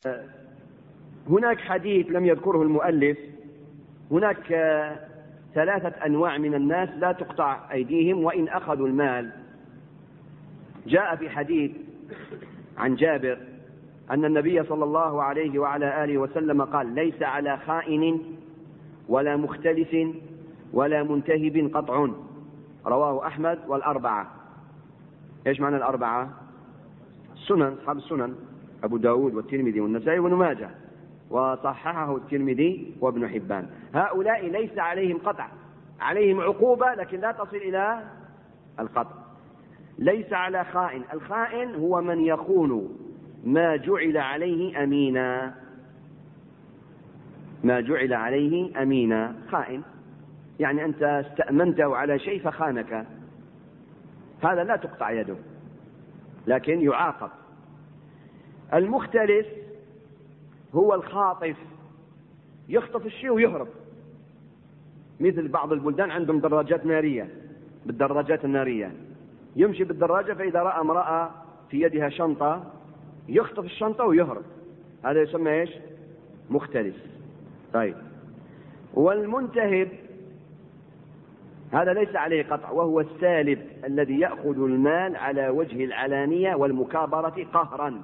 هناك حديث لم يذكره المؤلف. هناك 3 أنواع من الناس لا تقطع أيديهم وإن أخذوا المال. جاء في حديث عن جابر أن النبي صلى الله عليه وعلى آله وسلم قال: ليس على خائن ولا مختلس ولا منتهب قطع. رواه أحمد والأربعة. إيش معنى الأربعة؟ السنن، أصحاب السنن، أبو داود والترمذي والنسائي وابن ماجه، وصححه الترمذي وابن حبان. هؤلاء ليس عليهم قطع، عليهم عقوبة لكن لا تصل إلى القطع. ليس على خائن. الخائن هو من يخون ما جعل عليه أمينا. ما جعل عليه أمينا خائن، يعني أنت استأمنته على شيء فخانك، هذا لا تقطع يده لكن يعاقب. المختلس هو الخاطف، يخطف الشيء ويهرب، مثل بعض البلدان عندهم دراجات نارية، بالدراجات النارية يمشي بالدراجة، فإذا رأى امرأة في يدها شنطة يخطف الشنطة ويهرب، هذا يسمى إيش؟ مختلس. طيب، والمنتهب هذا ليس عليه قطع، وهو السالب الذي يأخذ المال على وجه العلانية والمكابرة قهرا،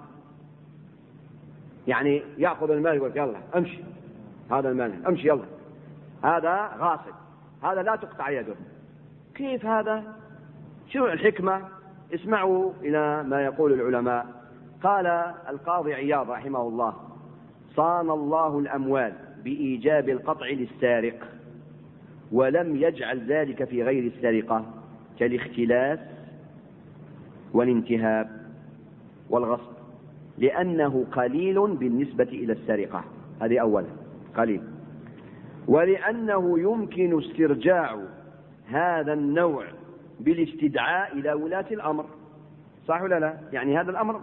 يعني يأخذ المال يقول يلا امشي، هذا المال امشي يلا، هذا غاصب، هذا لا تقطع يده. كيف هذا؟ شو الحكمة؟ اسمعوا إلى ما يقول العلماء. قال القاضي عياض رحمه الله: صان الله الأموال بإيجاب القطع للسارق، ولم يجعل ذلك في غير السرقة كالاختلاس والانتهاب والغصب، لأنه قليل بالنسبة إلى السرقة، هذه أولا قليل، ولأنه يمكن استرجاع هذا النوع بالاستدعاء إلى ولاة الأمر. صح ولا لا؟ يعني هذا الأمر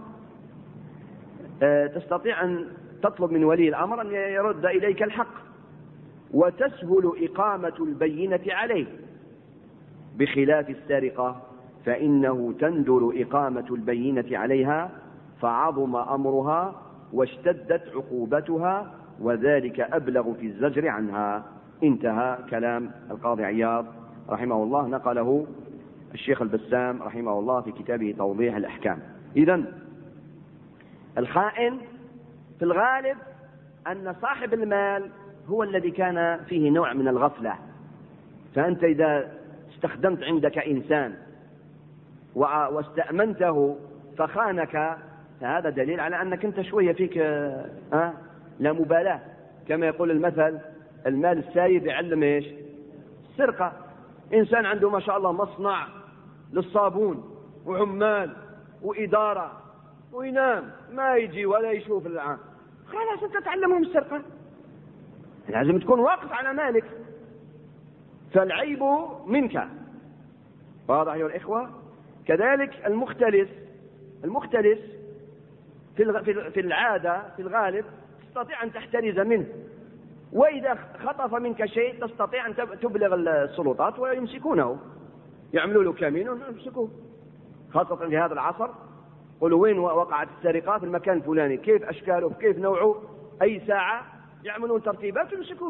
تستطيع أن تطلب من ولي الأمر أن يرد إليك الحق، وتسهل إقامة البينة عليه، بخلاف السرقة فإنه تندر إقامة البينة عليها، فعظم أمرها واشتدت عقوبتها، وذلك أبلغ في الزجر عنها. انتهى كلام القاضي عياض رحمه الله، نقله الشيخ البسام رحمه الله في كتابه توضيح الأحكام. إذن الخائن في الغالب أن صاحب المال هو الذي كان فيه نوع من الغفلة، فأنت إذا استخدمت عندك إنسان واستأمنته فخانك، فهذا دليل على أنك أنت شوية فيك لا مبالاة، كما يقول المثل: المال السايب يعلم إيش؟ السرقة. إنسان عنده ما شاء الله مصنع للصابون وعمال وإدارة وينام ما يجي ولا يشوف العام، خلاص أنت تعلمهم السرقة، لازم تكون واقف على مالك، فالعيب منك. واضح أيها الإخوة؟ كذلك المختلس في العادة في الغالب تستطيع أن تحترز منه، وإذا خطف منك شيء تستطيع أن تبلغ السلطات ويمسكونه، يعملوا له كمين ويمسكوه، خاصة في هذا العصر. قلوا وين وقعت السرقة؟ في المكان الفلاني، كيف أشكاله كيف نوعه، أي ساعة يعملون ترتيبات ويمسكوه.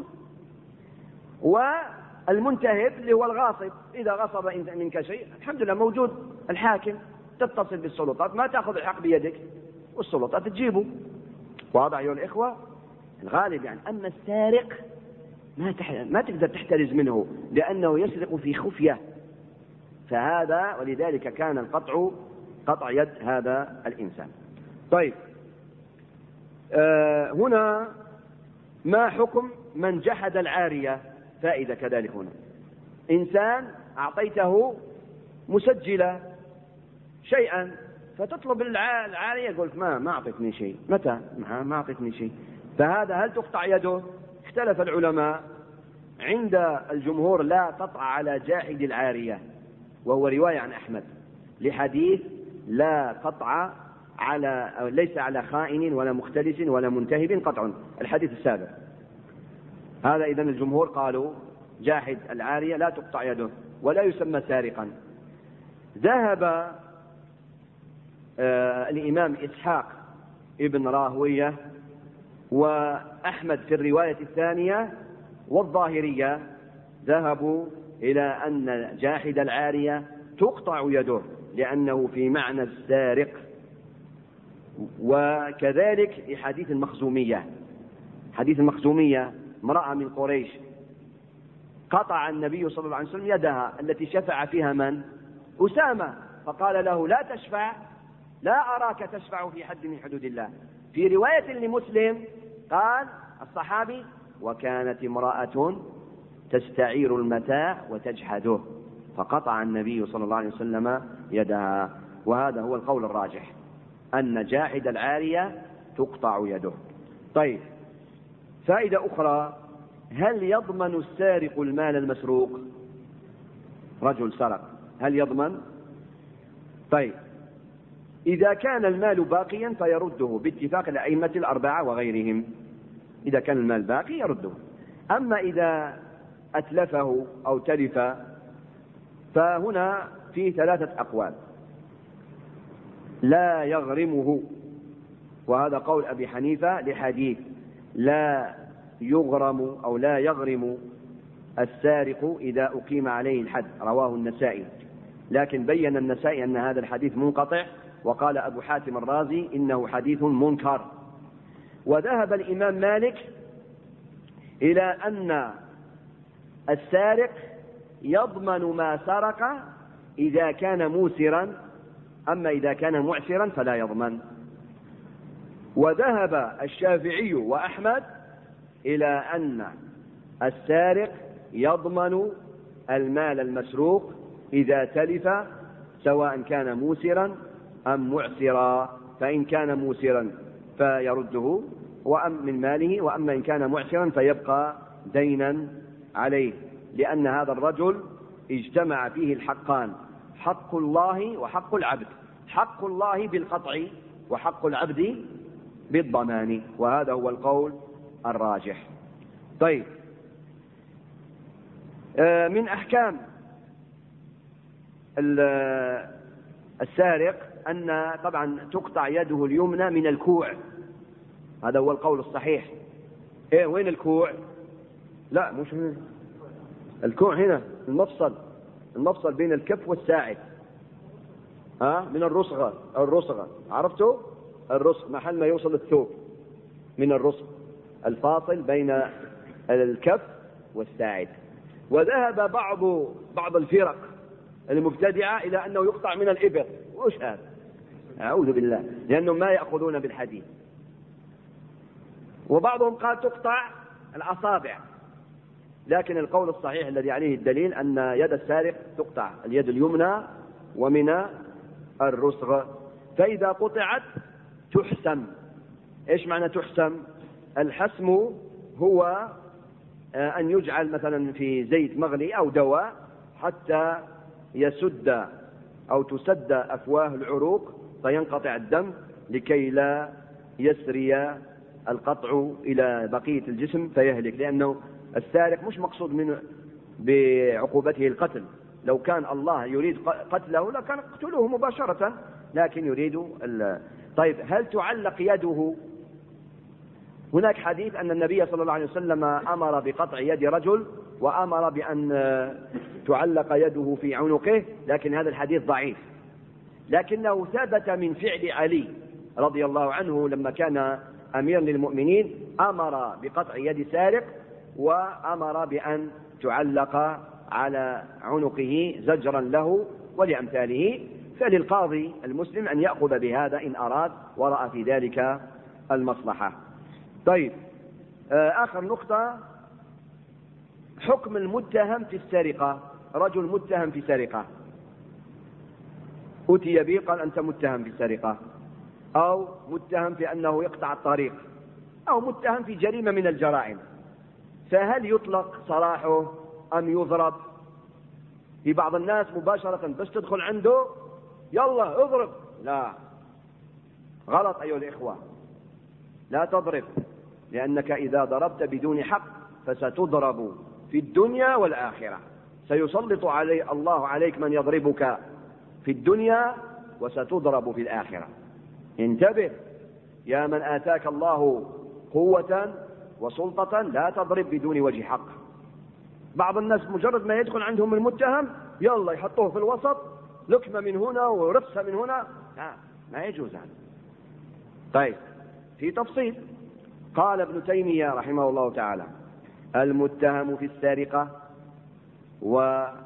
والمنتهب اللي هو الغاصب، إذا غصب منك شيء الحمد لله موجود الحاكم، تتصل بالسلطات، ما تأخذ الحق بيدك والسلطات تجيبه. واضح أيها الإخوة؟ الغالب يعني. أما السارق ما تقدر تحترز منه لأنه يسرق في خفية، فهذا ولذلك كان القطع قطع يد هذا الإنسان. طيب، هنا ما حكم من جحد العارية؟ فائدة كذلك هنا. إنسان أعطيته مسجلة شيئا فتطلب العارية، قلت ما أعطتني شيء، متى ما أعطتني شيء، فهذا هل تقطع يده؟ اختلف العلماء. عند الجمهور لا قطع على جاحد العارية، وهو رواية عن أحمد لحديث لا قطع على ليس على خائن ولا مختلس ولا منتهب قطع، الحديث السابق هذا. إذن الجمهور قالوا جاحد العارية لا تقطع يده ولا يسمى سارقا. ذهب الإمام إسحاق ابن راهوية وأحمد في الرواية الثانية والظاهرية ذهبوا إلى أن جاحد العارية تقطع يده لأنه في معنى السارق. وكذلك في حديث المخزومية، حديث المخزومية امرأة من قريش قطع النبي صلى الله عليه وسلم يدها التي شفع فيها من؟ أسامة، فقال له لا تشفع، لا أراك تشفع في حد من حدود الله. في رواية لمسلم قال الصحابي وكانت امرأة تستعير المتاع وتجحده، فقطع النبي صلى الله عليه وسلم يدها. وهذا هو القول الراجح أن جاحد العارية تقطع يده. طيب، فائدة أخرى، هل يضمن السارق المال المسروق؟ رجل سرق، هل يضمن؟ طيب، إذا كان المال باقيا فيرده باتفاق الأئمة الأربعة وغيرهم، إذا كان المال باقي يرده. أما إذا أتلفه أو تلف فهنا في 3 أقوال. لا يغرمه، وهذا قول أبي حنيفة لحديث لا يغرم أو لا يغرم السارق إذا أقيم عليه الحد، رواه النسائي، لكن بين النسائي أن هذا الحديث منقطع، وقال أبو حاتم الرازي إنه حديث منكر. وذهب الإمام مالك إلى أن السارق يضمن ما سرق إذا كان موسرا، أما إذا كان معسرا فلا يضمن. وذهب الشافعي وأحمد إلى أن السارق يضمن المال المسروق إذا تلف سواء كان موسرا أم معسرا، فإن كان موسرا فيرده من ماله، وأما إن كان معسرا فيبقى دينا عليه، لأن هذا الرجل اجتمع فيه الحقان، حق الله وحق العبد، حق الله بالقطع وحق العبد بالضمان، وهذا هو القول الراجح. طيب، من أحكام السارق أن طبعا تقطع يده اليمنى من الكوع، هذا هو القول الصحيح. وين الكوع؟ لا مش هنا، الكوع هنا المفصل بين الكف والساعد، من الرسغة، عرفتوا؟ الرسغ محل ما يوصل الثوب، من الرسغ الفاصل بين الكف والساعد. وذهب بعض الفرق المبتدعة إلى أنه يقطع من الإبر، وش هذا؟ أعوذ بالله، لأنهم ما يأخذون بالحديث. وبعضهم قال تقطع الأصابع، لكن القول الصحيح الذي عليه الدليل أن يد السارق تقطع اليد اليمنى ومن الرسغ. فإذا قطعت تحسم. إيش معنى تحسم؟ الحسم هو أن يجعل مثلا في زيت مغلي أو دواء حتى يسد أو تسد أفواه العروق فينقطع الدم لكي لا يسري القطع إلى بقية الجسم فيهلك، لأنه السارق مش مقصود منه بعقوبته القتل، لو كان الله يريد قتله لكان قتله مباشرة، لكن يريد طيب، هل تعلق يده؟ هناك حديث أن النبي صلى الله عليه وسلم أمر بقطع يد رجل وأمر بأن تعلق يده في عنقه، لكن هذا الحديث ضعيف، لكنه ثبت من فعل علي رضي الله عنه لما كان أمير للمؤمنين، أمر بقطع يد سارق وأمر بأن تعلق على عنقه زجرا له ولأمثاله، فللقاضي المسلم أن يأخذ بهذا إن أراد ورأى في ذلك المصلحة. طيب، آخر نقطة، حكم المتهم في السرقة. رجل متهم في سرقة، أتي به قال أنت متهم في السرقة، أو متهم في أنه يقطع الطريق، أو متهم في جريمة من الجرائم، فهل يطلق سراحه أم يضرب؟ في بعض الناس مباشرة بس تدخل عنده يلا اضرب، لا، غلط أيها الإخوة، لا تضرب، لأنك إذا ضربت بدون حق فستضرب في الدنيا والآخرة، سيسلط الله عليك من يضربك في الدنيا وستضرب في الآخرة. انتبه يا من آتاك الله قوة وسلطة لا تضرب بدون وجه حق. بعض الناس مجرد ما يدخل عندهم المتهم يلا يحطوه في الوسط، لكمة من هنا ورفسة من هنا، ما يجوز هذا. طيب، في تفصيل. قال ابن تيمية رحمه الله تعالى: المتهم في السرقة وقاطع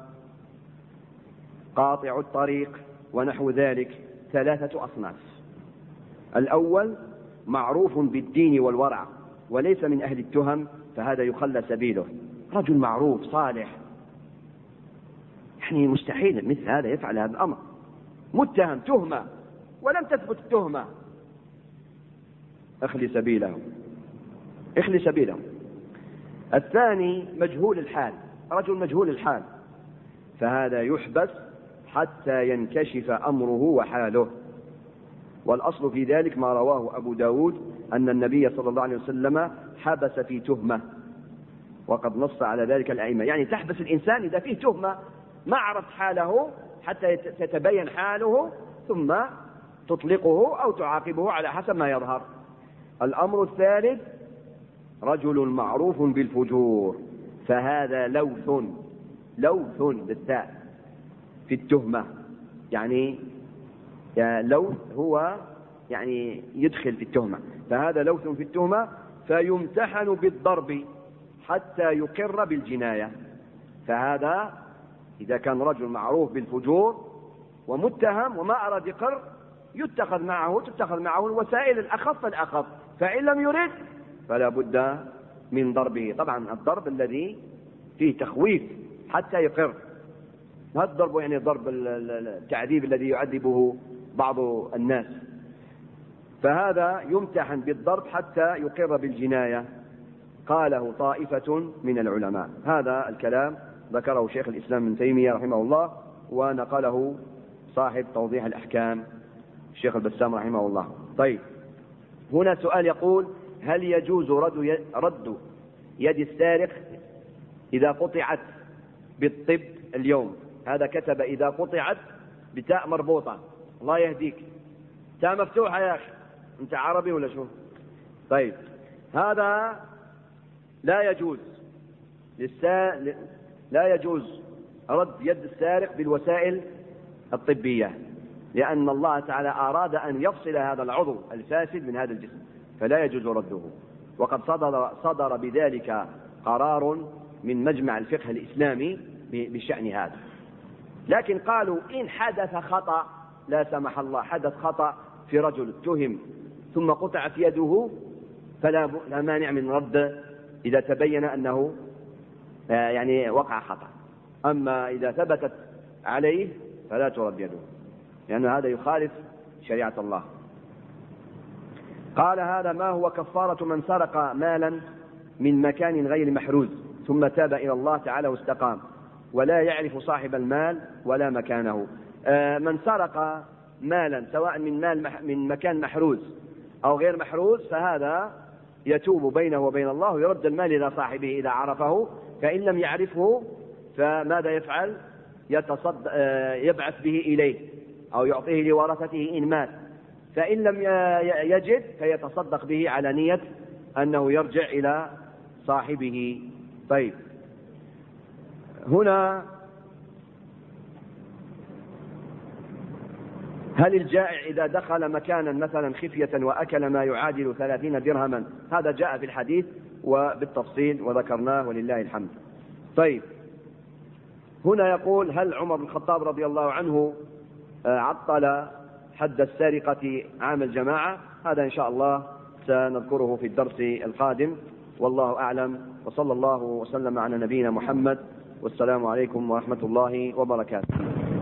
الطريق ونحو ذلك 3 أصناف. الأول معروف بالدين والورع وليس من أهل التهم، فهذا يخلى سبيله. رجل معروف صالح، يعني مستحيل مثل هذا يفعل هذا الأمر. متهم تهمة ولم تثبت التهمة، اخلي سبيله، اخلي سبيله. الثاني مجهول الحال، رجل مجهول الحال، فهذا يحبس حتى ينكشف أمره وحاله. والأصل في ذلك ما رواه أبو داود أن النبي صلى الله عليه وسلم حبس في تهمة، وقد نص على ذلك الأئمة. يعني تحبس الإنسان إذا فيه تهمة ما عرفت حاله حتى تتبين حاله، ثم تطلقه أو تعاقبه على حسب ما يظهر. الأمر الثالث رجل معروف بالفجور، فهذا لوث بالتاء في التهمة، يعني لوث هو يعني يدخل في التهمة، فهذا لوث في التهمة، فيمتحن بالضرب حتى يقر بالجناية. فهذا إذا كان رجل معروف بالفجور ومتهم وما أراد يقر تتخذ معه الوسائل الأخف، فإن لم يرد فلا بد من ضربه. طبعا الضرب الذي فيه تخويف حتى يقر، هذا الضرب يعني ضرب التعذيب الذي يعذبه بعض الناس. فهذا يمتحن بالضرب حتى يقر بالجناية، قاله طائفة من العلماء. هذا الكلام ذكره شيخ الإسلام ابن تيمية رحمه الله، ونقله صاحب توضيح الأحكام الشيخ البسام رحمه الله. طيب، هنا سؤال يقول: هل يجوز رد يد السارق إذا قطعت بالطب اليوم؟ هذا كتب إذا قطعت بتاء مربوطة، الله يهديك، تاء مفتوحة يا أخي، أنت عربي ولا شو؟ طيب، هذا لا يجوز لا يجوز رد يد السارق بالوسائل الطبية، لأن الله تعالى أراد أن يفصل هذا العضو الفاسد من هذا الجسم، فلا يجوز رده. وقد صدر بذلك قرار من مجمع الفقه الإسلامي بشأن هذا. لكن قالوا إن حدث خطأ، لا سمح الله حدث خطأ في رجل اتهم ثم قطعت يده، فلا مانع من رد إذا تبين أنه يعني وقع خطأ. أما إذا ثبتت عليه فلا ترد يده، لأن هذا يخالف شريعة الله. قال: هذا ما هو كفارة من سرق مالا من مكان غير محروز ثم تاب إلى الله تعالى واستقام ولا يعرف صاحب المال ولا مكانه. من سرق مالا سواء من مكان محروز أو غير محروز، فهذا يتوب بينه وبين الله ويرد المال إلى صاحبه إذا عرفه. فإن لم يعرفه فماذا يفعل؟ يبعث به إليه أو يعطيه لورثته إن مات. فإن لم يجد فيتصدق به على نية أنه يرجع إلى صاحبه. طيب، هنا هل الجائع إذا دخل مكانا مثلا خفية وأكل ما يعادل 30 درهما؟ هذا جاء في الحديث وبالتفصيل وذكرناه ولله الحمد. طيب، هنا يقول: هل عمر بن الخطاب رضي الله عنه عطل حد السرقة عام الجماعة؟ هذا إن شاء الله سنذكره في الدرس القادم، والله أعلم، وصلى الله وسلم على نبينا محمد، والسلام عليكم ورحمة الله وبركاته.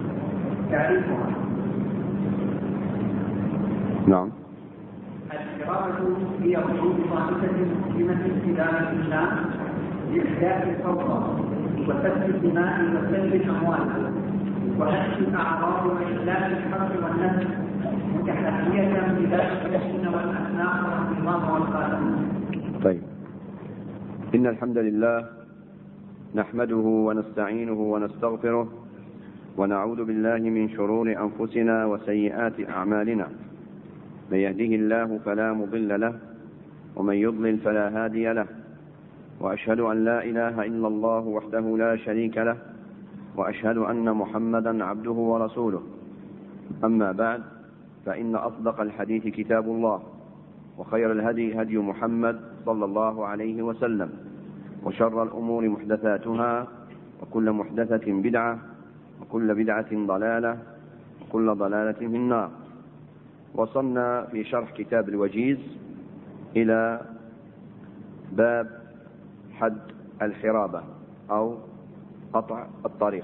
نعم. الحرابة هي وجود طائفة مسلمة خلال الإسلام لإحداث الفوضى وسفك الدماء وسلب الأموال وهتك الأعراض وإخلاف الحق والنفس، متحدية بذلك الدين والأخلاق والنظام والقانون. طيب، إن الحمد لله نحمده ونستعينه ونستغفره ونعوذ بالله من شرور أنفسنا وسيئات أعمالنا. من يهده الله فلا مضل له ومن يضلل فلا هادي له، وأشهد أن لا إله إلا الله وحده لا شريك له، وأشهد أن محمدا عبده ورسوله. أما بعد، فإن أصدق الحديث كتاب الله، وخير الهدي هدي محمد صلى الله عليه وسلم، وشر الأمور محدثاتها، وكل محدثة بدعة، وكل بدعة ضلالة، وكل ضلالة في النار. وصلنا في شرح كتاب الوجيز إلى باب حد الحرابة أو قطع الطريق.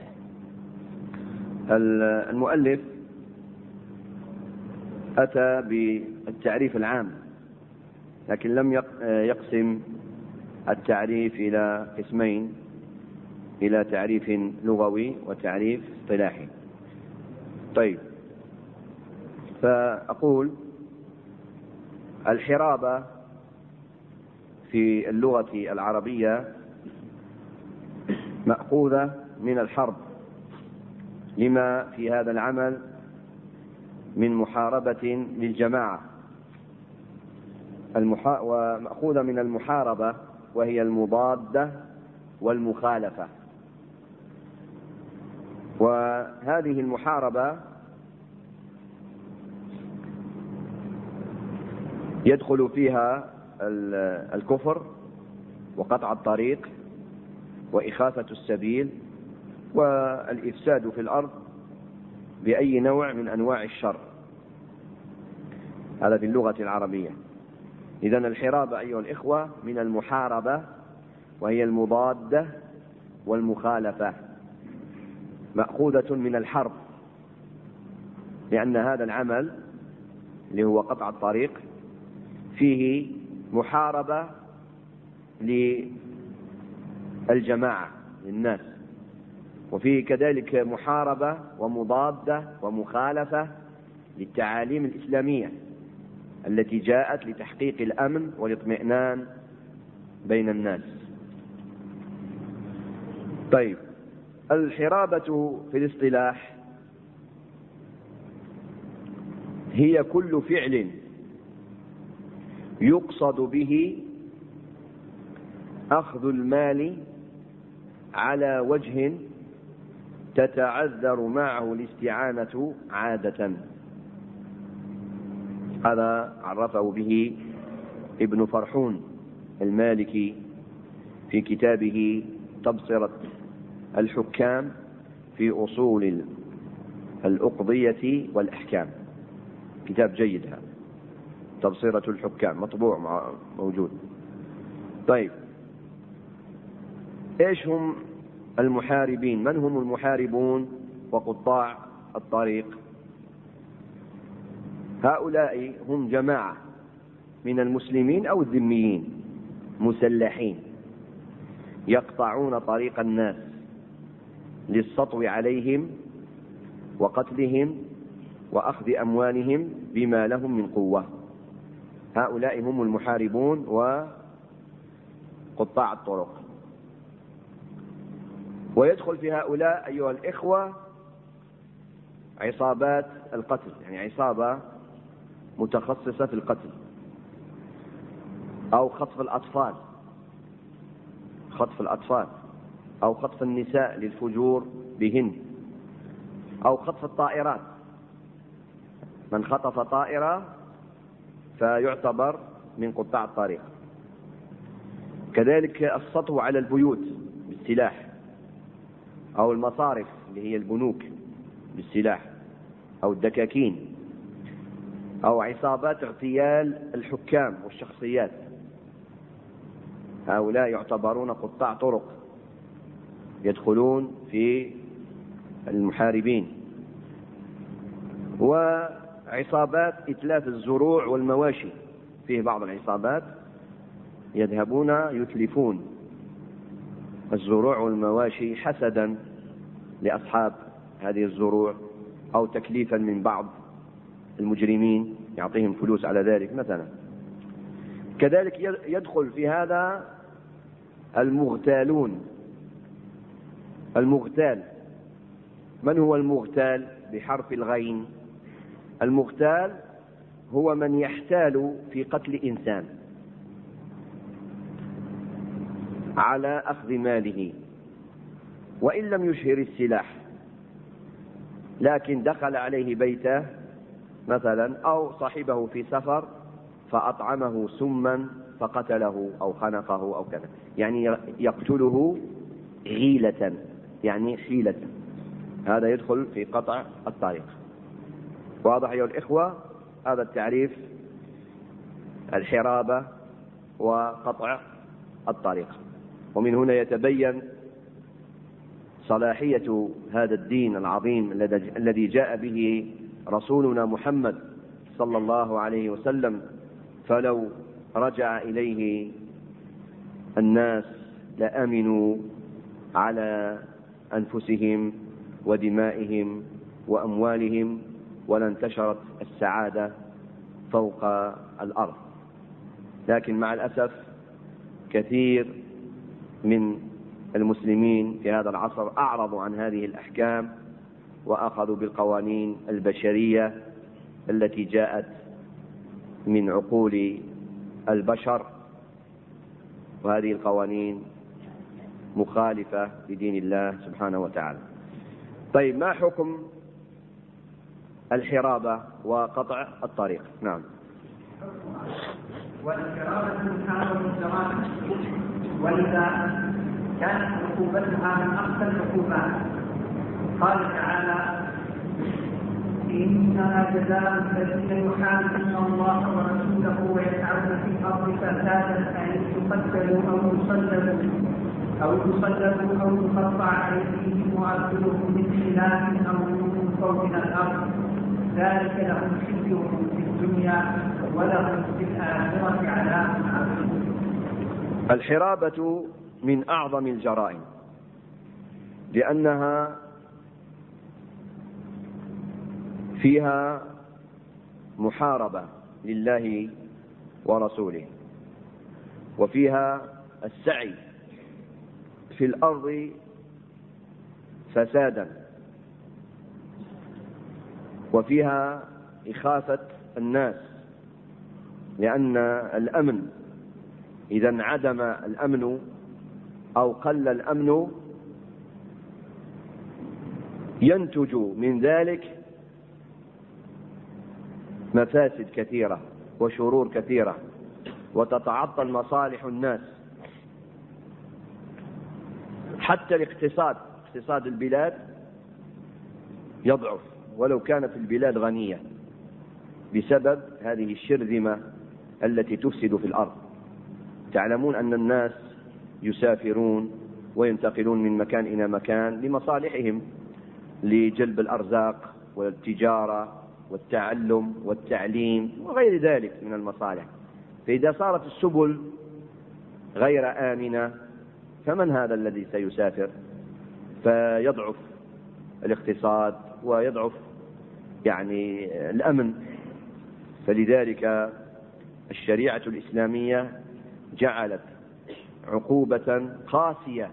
المؤلف أتى بالتعريف العام، لكن لم يقسم التعريف إلى قسمين، إلى تعريف لغوي وتعريف اصطلاحي. طيب، فأقول الحرابة في اللغة العربية مأخوذة من الحرب، لما في هذا العمل من محاربة للجماعة، ومأخوذة من المحاربة، وهي المضادة والمخالفة. وهذه المحاربة يدخل فيها الكفر وقطع الطريق وإخافة السبيل والإفساد في الأرض بأي نوع من أنواع الشر. هذا في اللغة العربية. إذن الحرابة أيها الإخوة من المحاربة، وهي المضادة والمخالفة، مأخوذة من الحرب، لأن هذا العمل اللي هو قطع الطريق فيه محاربة للجماعة للناس، وفيه كذلك محاربة ومضادة ومخالفة للتعاليم الإسلامية التي جاءت لتحقيق الأمن والاطمئنان بين الناس. طيب، الحرابة في الاصطلاح هي كل فعل يقصد به أخذ المال على وجه تتعذر معه الاستعانة عادة. هذا عرفه به ابن فرحون المالكي في كتابه تبصرة الحكام في أصول الأقضية والأحكام. كتاب جيد هذا، تبصرة الحكام، مطبوع موجود. طيب، ايش هم المحاربين؟ من هم المحاربون وقطاع الطريق؟ هؤلاء هم جماعة من المسلمين أو الذميين مسلحين يقطعون طريق الناس للسطو عليهم وقتلهم وأخذ أموالهم بما لهم من قوة. هؤلاء هم المحاربون وقطاع الطرق. ويدخل في هؤلاء أيها الإخوة عصابات القتل، يعني عصابة متخصصة في القتل، أو خطف الأطفال، أو خطف النساء للفجور بهن، أو خطف الطائرات. من خطف طائرة فيعتبر من قطاع الطريق. كذلك السطو على البيوت بالسلاح، أو المصارف اللي هي البنوك بالسلاح، أو الدكاكين، أو عصابات اغتيال الحكام والشخصيات. هؤلاء يعتبرون قطاع طرق، يدخلون في المحاربين. وعصابات إتلاف الزروع والمواشي، فيه بعض العصابات يذهبون يتلفون الزروع والمواشي حسدا لأصحاب هذه الزروع، أو تكليفا من بعض المجرمين يعطيهم فلوس على ذلك مثلا. كذلك يدخل في هذا المغتالون. المغتال، من هو المغتال بحرف الغين؟ المغتال هو من يحتال في قتل إنسان، على أخذ ماله، وإن لم يشهر السلاح، لكن دخل عليه بيته مثلا أو صاحبه في سفر فأطعمه سما فقتله أو خنقه أو كذا، يعني يقتله غيلة، يعني حيلة، هذا يدخل في قطع الطريق. واضح أيها الإخوة؟ هذا التعريف الحرابة وقطع الطريق. ومن هنا يتبين صلاحية هذا الدين العظيم الذي جاء به رسولنا محمد صلى الله عليه وسلم، فلو رجع إليه الناس لأمنوا على أنفسهم ودمائهم وأموالهم، ولانتشرت السعادة فوق الأرض. لكن مع الأسف كثير من المسلمين في هذا العصر أعرضوا عن هذه الأحكام وأخذوا بالقوانين البشرية التي جاءت من عقول البشر، وهذه القوانين مخالفة لدين الله سبحانه وتعالى. طيب، ما حكم الحرابة وقطع الطريق؟ نعم. والحرابة محاربة الجرائم، ولذا كانت عقوبتها من أقصى العقوبات. قال تعالى: إنما جزاء الذين يحاربون الله ورسوله ويسعون في الأرض فسادا أن يقتلوا أو يصلبوا أو تقطع أيديهم وأرجلهم من خلاف أو ينفوا من الأرض، ذلك لهم خزي في الدنيا ولهم في الآخرة عذاب عظيم. الحرابة من أعظم الجرائم، لأنها فيها محاربة لله ورسوله، وفيها السعي في الأرض فسادا، وفيها إخافة الناس، لأن الأمن إذا انعدم الأمن أو قل الأمن ينتج من ذلك مفاسد كثيرة وشرور كثيرة، وتتعطل مصالح الناس. حتى اقتصاد البلاد يضعف ولو كانت البلاد غنية بسبب هذه الشرذمة التي تفسد في الأرض. تعلمون أن الناس يسافرون وينتقلون من مكان إلى مكان لمصالحهم، لجلب الأرزاق والتجارة والتعلم والتعليم وغير ذلك من المصالح. فإذا صارت السبل غير آمنة فمن هذا الذي سيسافر؟ فيضعف الاقتصاد ويضعف يعني الأمن. فلذلك الشريعة الإسلامية جعلت عقوبة قاسية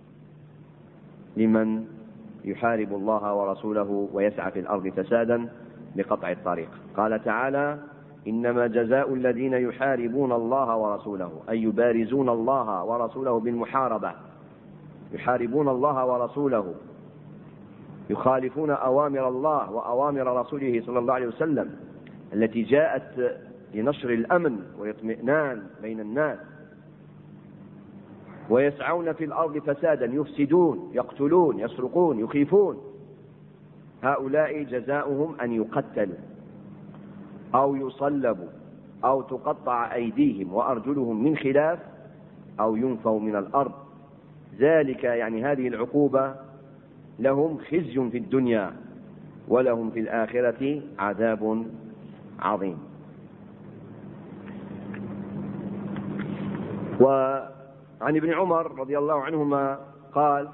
لمن يحارب الله ورسوله ويسعى في الأرض فسادا بقطع الطريق. قال تعالى: إنما جزاء الذين يحاربون الله ورسوله، أي يبارزون الله ورسوله بالمحاربة، يحاربون الله ورسوله، يخالفون أوامر الله وأوامر رسوله صلى الله عليه وسلم التي جاءت لنشر الأمن والاطمئنان بين الناس، ويسعون في الأرض فسادا، يفسدون، يقتلون، يسرقون، يخيفون. هؤلاء جزاؤهم أن يقتلوا أو يصلبوا أو تقطع أيديهم وأرجلهم من خلاف أو ينفوا من الأرض. ذلك يعني هذه العقوبة لهم خزي في الدنيا ولهم في الآخرة عذاب عظيم. وعن ابن عمر رضي الله عنهما قال: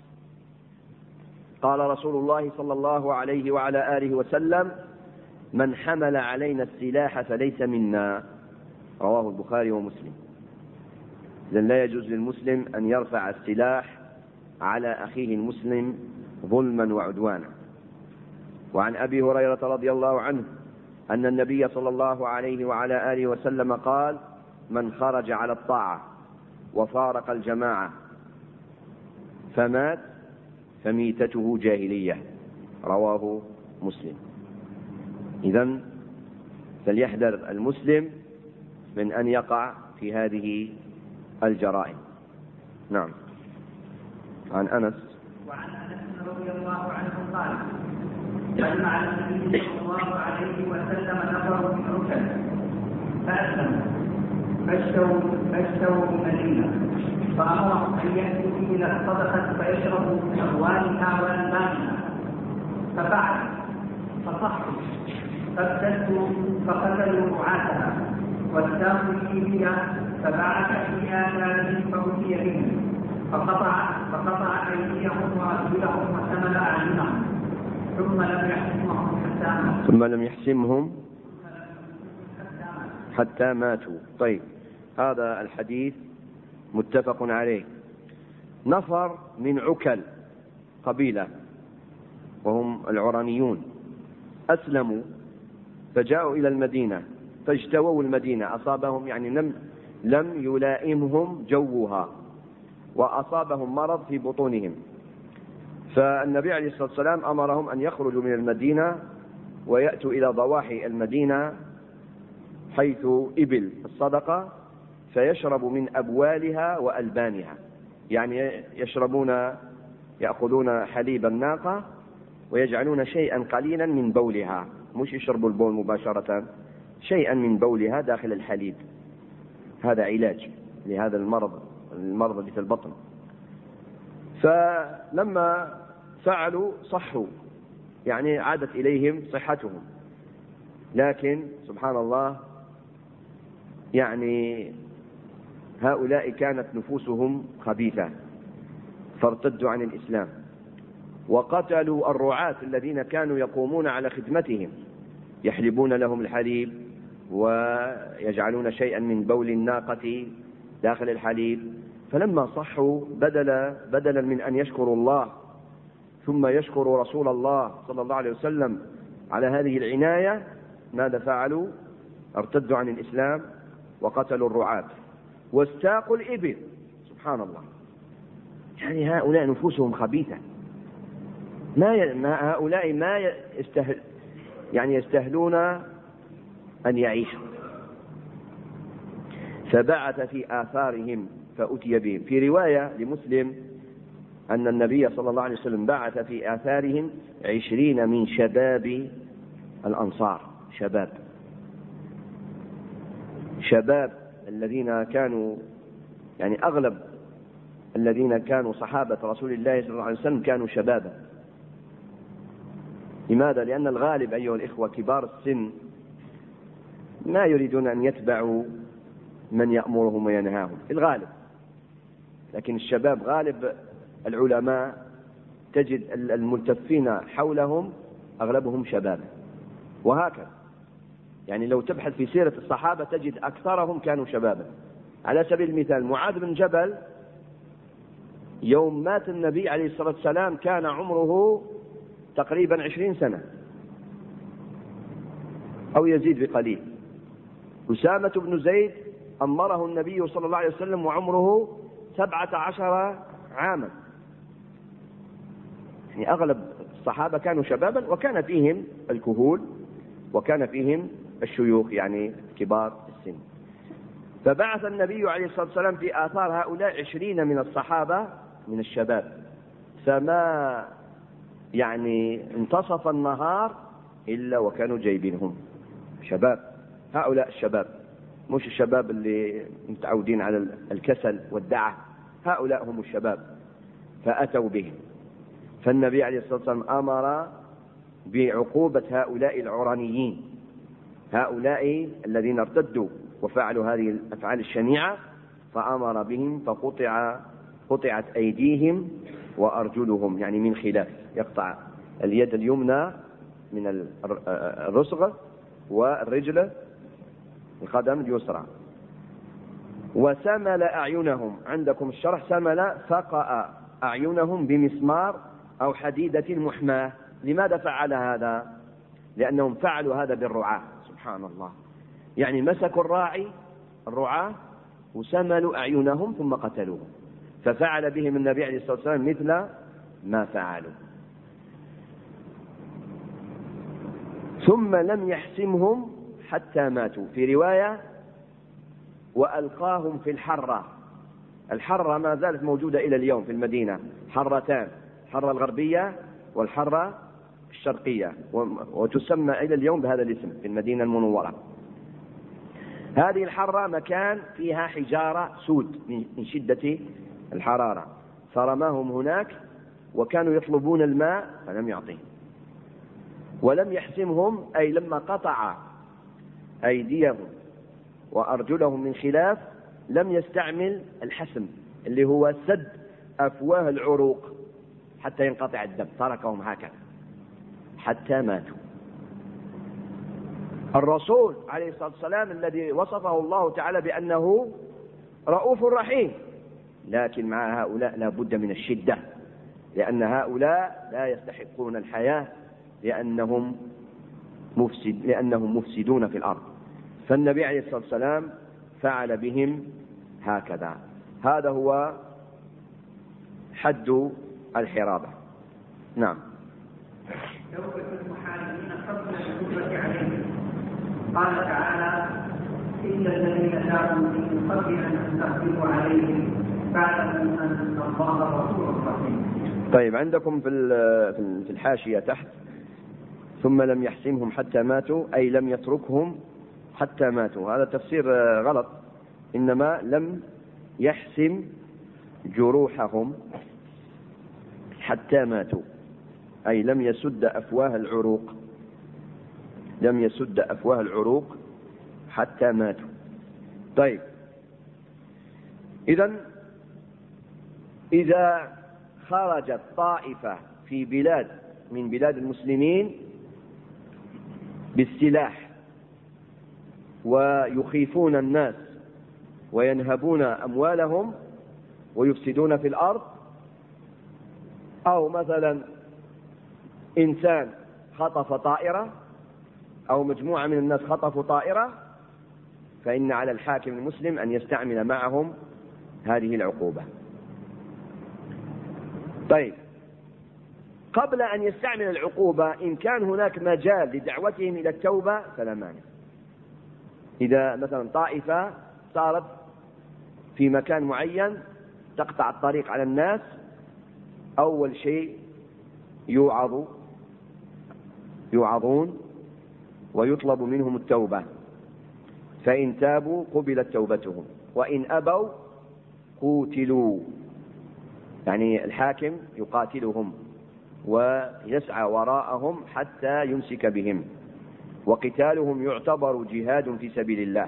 قال رسول الله صلى الله عليه وعلى آله وسلم: من حمل علينا السلاح فليس منا. رواه البخاري ومسلم. إذن لا يجوز للمسلم أن يرفع السلاح على أخيه المسلم ظلما وعدوانا. وعن أبي هريرة رضي الله عنه أن النبي صلى الله عليه وعلى آله وسلم قال: من خرج على الطاعة وفارق الجماعة فمات فميتته جاهلية. رواه مسلم. إذن فليحذر المسلم من أن يقع في هذه الجرائم. نعم. عن أنس رضي الله عنه قال: جمع النبي صلى الله عليه وسلم نفر من عكل فأسلموا فاشتروا بالمدينة فأمرهم أن يأتوا إلى الصدقة فيشربوا من أموالها وألبانها فصحوا فابتدوا فقتلوا رعاتها واستاقوا الإبل فبعث في آثارهم فأتي بهم فقطع أيديهم وأرجلهم وثمل أعينهم ثم لم يحسمهم حتى ماتوا. طيب، هذا الحديث متفق عليه. نفر من عكل قبيلة وهم العرانيون أسلموا فجاءوا إلى المدينة فاجتووا المدينة، أصابهم يعني لم يلائمهم جوها وأصابهم مرض في بطونهم، فالنبي عليه الصلاة والسلام أمرهم أن يخرجوا من المدينة ويأتوا إلى ضواحي المدينة حيث إبل الصدقة فيشربوا من أبوالها وألبانها، يعني يأخذون حليب الناقة ويجعلون شيئا قليلا من بولها، مش يشربوا البول مباشرة، شيئا من بولها داخل الحليب. هذا علاج لهذا المرض في البطن. فلما فعلوا صحوا، يعني عادت إليهم صحتهم، لكن سبحان الله يعني هؤلاء كانت نفوسهم خبيثة فارتدوا عن الإسلام وقتلوا الرعاة الذين كانوا يقومون على خدمتهم، يحلبون لهم الحليب ويجعلون شيئا من بول الناقة داخل الحليب. فلما صحوا بدلا من أن يشكروا الله ثم يشكروا رسول الله صلى الله عليه وسلم على هذه العناية، ماذا فعلوا؟ ارتدوا عن الإسلام وقتلوا الرعاة واستاقوا الإبل. سبحان الله، يعني هؤلاء نفوسهم خبيثة، هؤلاء ما يستهلون أن يعيشوا. فبعث في آثارهم فأتي بهم. في رواية لمسلم أن النبي صلى الله عليه وسلم بعث في آثارهم 20 من شباب الأنصار، شباب الذين كانوا يعني أغلب الذين كانوا صحابة رسول الله صلى الله عليه وسلم كانوا شبابا. لماذا؟ لأن الغالب أيها الإخوة كبار السن ما يريدون أن يتبعوا من يأمرهم وينهاهم في الغالب، لكن الشباب غالب العلماء تجد الملتفين حولهم أغلبهم شباب. وهكذا يعني لو تبحث في سيرة الصحابة تجد أكثرهم كانوا شبابا. على سبيل المثال معاذ بن جبل يوم مات النبي عليه الصلاة والسلام كان عمره تقريبا 20 سنة أو يزيد بقليل. أسامة بن زيد أمره النبي صلى الله عليه وسلم وعمره 17 عاما. يعني أغلب الصحابة كانوا شبابا، وكان فيهم الكهول وكان فيهم الشيوخ يعني كبار السن. فبعث النبي عليه الصلاة والسلام في آثار هؤلاء 20 من الصحابة من الشباب، فما يعني انتصف النهار إلا وكانوا جايبينهم شباب. هؤلاء الشباب مش الشباب اللي متعودين على الكسل والدعة، هؤلاء هم الشباب. فأتوا بهم، فالنبي عليه الصلاة والسلام أمر بعقوبة هؤلاء العرانيين، هؤلاء الذين ارتدوا وفعلوا هذه الأفعال الشنيعة، فأمر بهم فقطعت أيديهم وأرجلهم، يعني من خلاف، يقطع اليد اليمنى من الرسغ والرجل القدم اليسرى. وسمل أعينهم، عندكم الشرح سمل فقأ أعينهم بمسمار أو حديدة محماة. لماذا فعل هذا؟ لأنهم فعلوا هذا بالرعاة. سبحان الله، يعني مسكوا الرعاة وسملوا أعينهم ثم قتلوهم، ففعل بهم النبي عليه الصلاة والسلام مثل ما فعلوا. ثم لم يحسمهم حتى ماتوا. في رواية وألقاهم في الحرة. الحرة ما زالت موجودة إلى اليوم في المدينة، حرتان، الحرة الغربية والحرة الشرقية، وتسمى إلى اليوم بهذا الاسم في المدينة المنورة. هذه الحرة مكان فيها حجارة سود من شدة الحرارة، فرماهم هناك وكانوا يطلبون الماء فلم يعطيهم. ولم يحسمهم أي لما قطع أيديهم وأرجلهم من خلاف لم يستعمل الحسم اللي هو سد أفواه العروق حتى ينقطع الدم، تركهم هكذا حتى ماتوا. الرسول عليه الصلاة والسلام الذي وصفه الله تعالى بأنه رؤوف رحيم، لكن مع هؤلاء لا بد من الشدة، لأن هؤلاء لا يستحقون الحياة لأنهم مفسدون في الأرض. فالنبي عليه الصلاة والسلام فعل بهم هكذا. هذا هو حد الحرابة. نعم. توبة المحاربين قبل التوبة عليهم. قال تعالى: إلا الذين تابوا من قبل أن تقدروا عليهم فاعلموا أن الله غفور رحيم. طيب، عندكم في الحاشية تحت ثم لم يحسمهم حتى ماتوا، أي لم يتركهم حتى ماتوا. هذا تفسير غلط، إنما لم يحسم جروحهم حتى ماتوا، أي لم يسد أفواه العروق، لم يسد أفواه العروق حتى ماتوا. طيب، إذا خرجت طائفة في بلاد من بلاد المسلمين بالسلاح ويخيفون الناس وينهبون أموالهم ويفسدون في الأرض، أو مثلا إنسان خطف طائرة أو مجموعة من الناس خطفوا طائرة، فإن على الحاكم المسلم أن يستعمل معهم هذه العقوبة. طيب، قبل أن يستعمل العقوبة إن كان هناك مجال لدعوتهم إلى التوبة فلا مانع. إذا مثلا طائفة صارت في مكان معين تقطع الطريق على الناس، أول شيء يوعظون ويطلب منهم التوبة، فإن تابوا قبلت توبتهم، وإن أبوا قوتلوا، يعني الحاكم يقاتلهم ويسعى وراءهم حتى يمسك بهم، وقتالهم يعتبر جهاد في سبيل الله.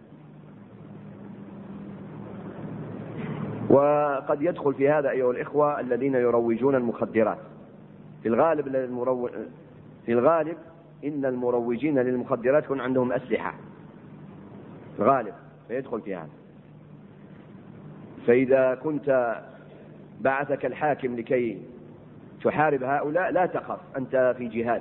وقد يدخل في هذا أيها الإخوة الذين يروجون المخدرات. في الغالب إن المروجين للمخدرات يكون عندهم أسلحة في الغالب، فيدخل في هذا. فإذا كنت بعثك الحاكم لكي تحارب هؤلاء لا تخف، أنت في جهاد.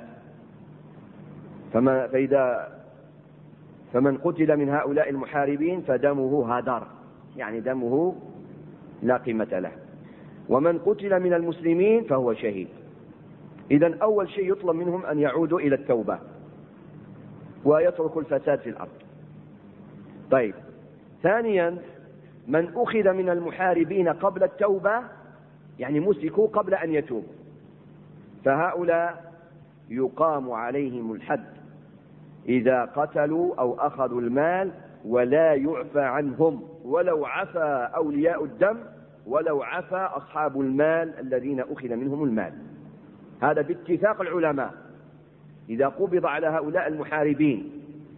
فمن قتل من هؤلاء المحاربين فدمه هدر، يعني دمه لا قيمة له، ومن قتل من المسلمين فهو شهيد. إذن أول شيء يطلب منهم أن يعودوا إلى التوبة ويتركوا الفساد في الأرض. طيب، ثانيا، من أخذ من المحاربين قبل التوبة، يعني مسكوا قبل أن يتوبوا، فهؤلاء يقام عليهم الحد إذا قتلوا أو أخذوا المال، ولا يعفى عنهم ولو عفى أولياء الدم، ولو عفى أصحاب المال الذين أخذ منهم المال. هذا باتفاق العلماء. إذا قبض على هؤلاء المحاربين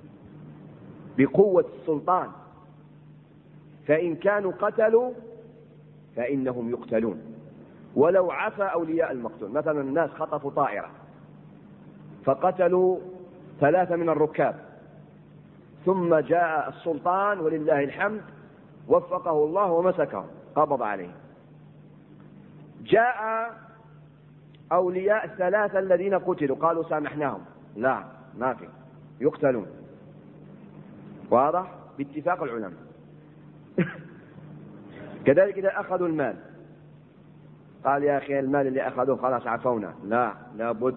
بقوة السلطان فإن كانوا قتلوا فإنهم يقتلون، ولو عفى أولياء المقتول. مثلا الناس خطفوا طائرة فقتلوا 3 من الركاب، ثم جاء السلطان ولله الحمد وفقه الله ومسكه قبض عليه. جاء أولياء 3 الذين قتلوا قالوا سامحناهم، لا، ما في، يقتلون. واضح؟ باتفاق العلماء. كذلك إذا أخذوا المال قال يا أخي المال اللي أخذوه خلاص عفونا، لا، لابد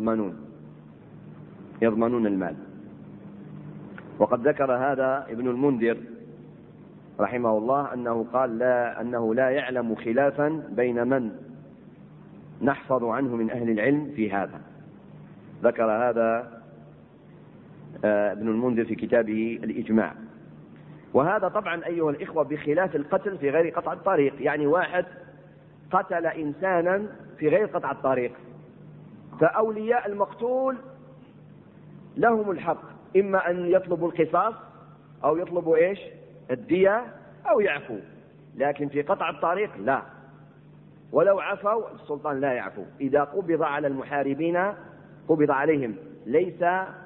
يضمنون المال. وقد ذكر هذا ابن المنذر رحمه الله أنه قال أنه لا يعلم خلافا بين من نحفظ عنه من أهل العلم في هذا. ذكر هذا ابن المنذر في كتابه الإجماع. وهذا طبعا أيها الإخوة بخلاف القتل في غير قطع الطريق، يعني واحد قتل إنسانا في غير قطع الطريق، فأولياء المقتول لهم الحق إما أن يطلبوا القصاص أو يطلبوا الدية أو يعفو. لكن في قطع الطريق لا، ولو عفوا السلطان لا يعفو. إذا قبض على المحاربين قبض عليهم، ليس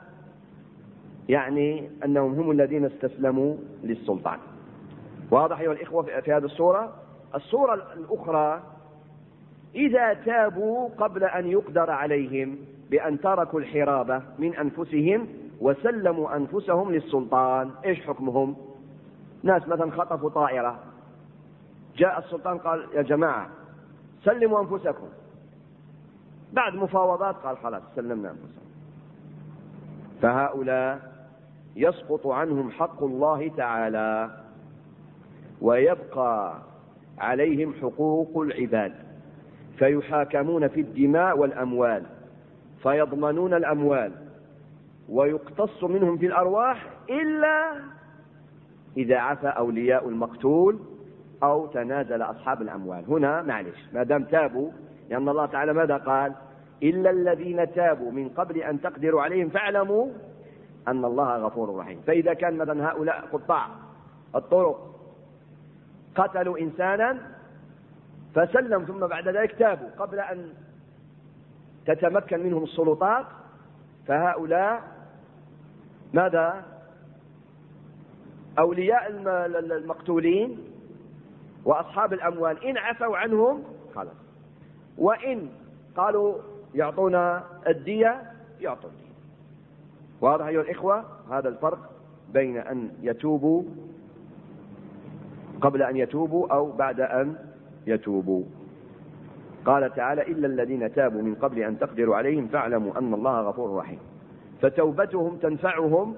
يعني أنهم هم الذين استسلموا للسلطان. واضح أيها الإخوة في هذه الصورة. الصورة الأخرى إذا تابوا قبل أن يقدر عليهم بأن تركوا الحرابة من أنفسهم وسلموا أنفسهم للسلطان، إيش حكمهم؟ ناس مثلا خطفوا طائرة، جاء السلطان قال يا جماعة سلموا أنفسكم، بعد مفاوضات قال خلاص سلمنا أنفسهم، فهؤلاء يسقط عنهم حق الله تعالى ويبقى عليهم حقوق العباد، فيحاكمون في الدماء والأموال، فيضمنون الأموال ويقتص منهم في الأرواح، إلا إذا عفى أولياء المقتول أو تنازل أصحاب الأموال. هنا معلش ما دام تابوا، لأن الله تعالى ماذا قال؟ إلا الذين تابوا من قبل أن تقدروا عليهم فاعلموا أن الله غفور رحيم. فإذا كان مثلا هؤلاء قطاع الطرق قتلوا إنسانا فسلم ثم بعد ذلك تابوا قبل أن تتمكن منهم السلطات، فهؤلاء ماذا؟ أولياء المقتولين وأصحاب الأموال إن عفوا عنهم خلاص، وإن قالوا يعطونا الدية يعطون. واضح أيها الإخوة هذا الفرق بين أن يتوبوا قبل أن يتوبوا أو بعد أن يتوبوا. قال تعالى إلا الذين تابوا من قبل أن تقدروا عليهم فاعلموا أن الله غفور رحيم. فتوبتهم تنفعهم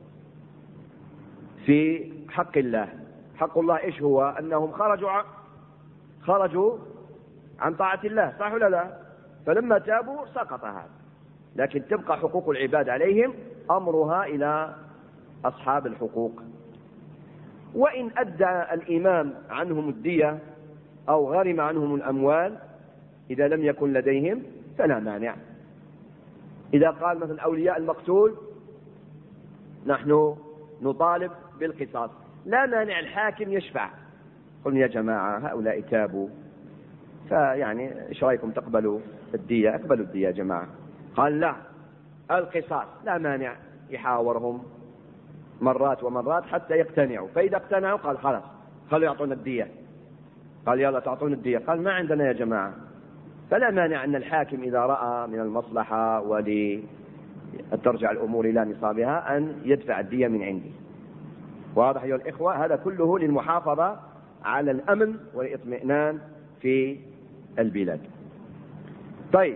في حق الله. حق الله إيش هو؟ أنهم خرجوا عن طاعة الله، صح ولا لا؟ فلما تابوا سقط هذا، لكن تبقى حقوق العباد عليهم، أمرها إلى أصحاب الحقوق. وإن أدى الإمام عنهم الدية أو غرم عنهم الأموال إذا لم يكن لديهم فلا مانع. إذا قال مثلا أولياء المقتول نحن نطالب بالقصاص، لا مانع الحاكم يشفع، قل يا جماعة هؤلاء تابوا، فيعني إيش رأيكم تقبلوا الدية؟ اقبلوا الدية يا جماعة. قال لا القصاص، لا مانع، يحاورهم مرات ومرات حتى يقتنعوا، فإذا اقتنعوا قال خلاص خلوا يعطون الدية، قال يلا تعطون الدية، قال ما عندنا يا جماعة. فلا مانع أن الحاكم إذا رأى من المصلحة ولترجع الأمور إلى نصابها أن يدفع الدية من عنده. واضح أيها الإخوة؟ هذا كله للمحافظة على الأمن والإطمئنان في البلاد. طيب،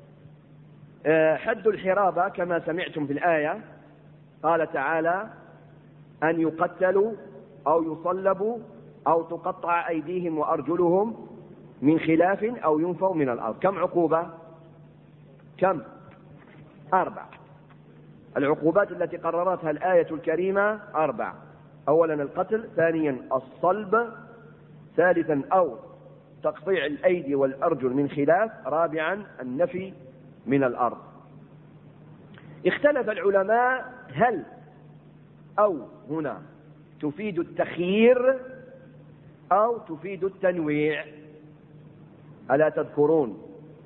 حد الحرابة كما سمعتم في الآية قال تعالى أن يقتلوا أو يصلبوا أو تقطع أيديهم وأرجلهم من خلاف أو ينفوا من الأرض. كم عقوبة؟ كم؟ 4. العقوبات التي قررتها الآية الكريمة 4. أولا القتل، ثانيا الصلب، ثالثا أو تقطيع الأيدي والأرجل من خلاف، رابعا النفي من الأرض. اختلف العلماء هل أو هنا تفيد التخيير أو تفيد التنويع؟ ألا تذكرون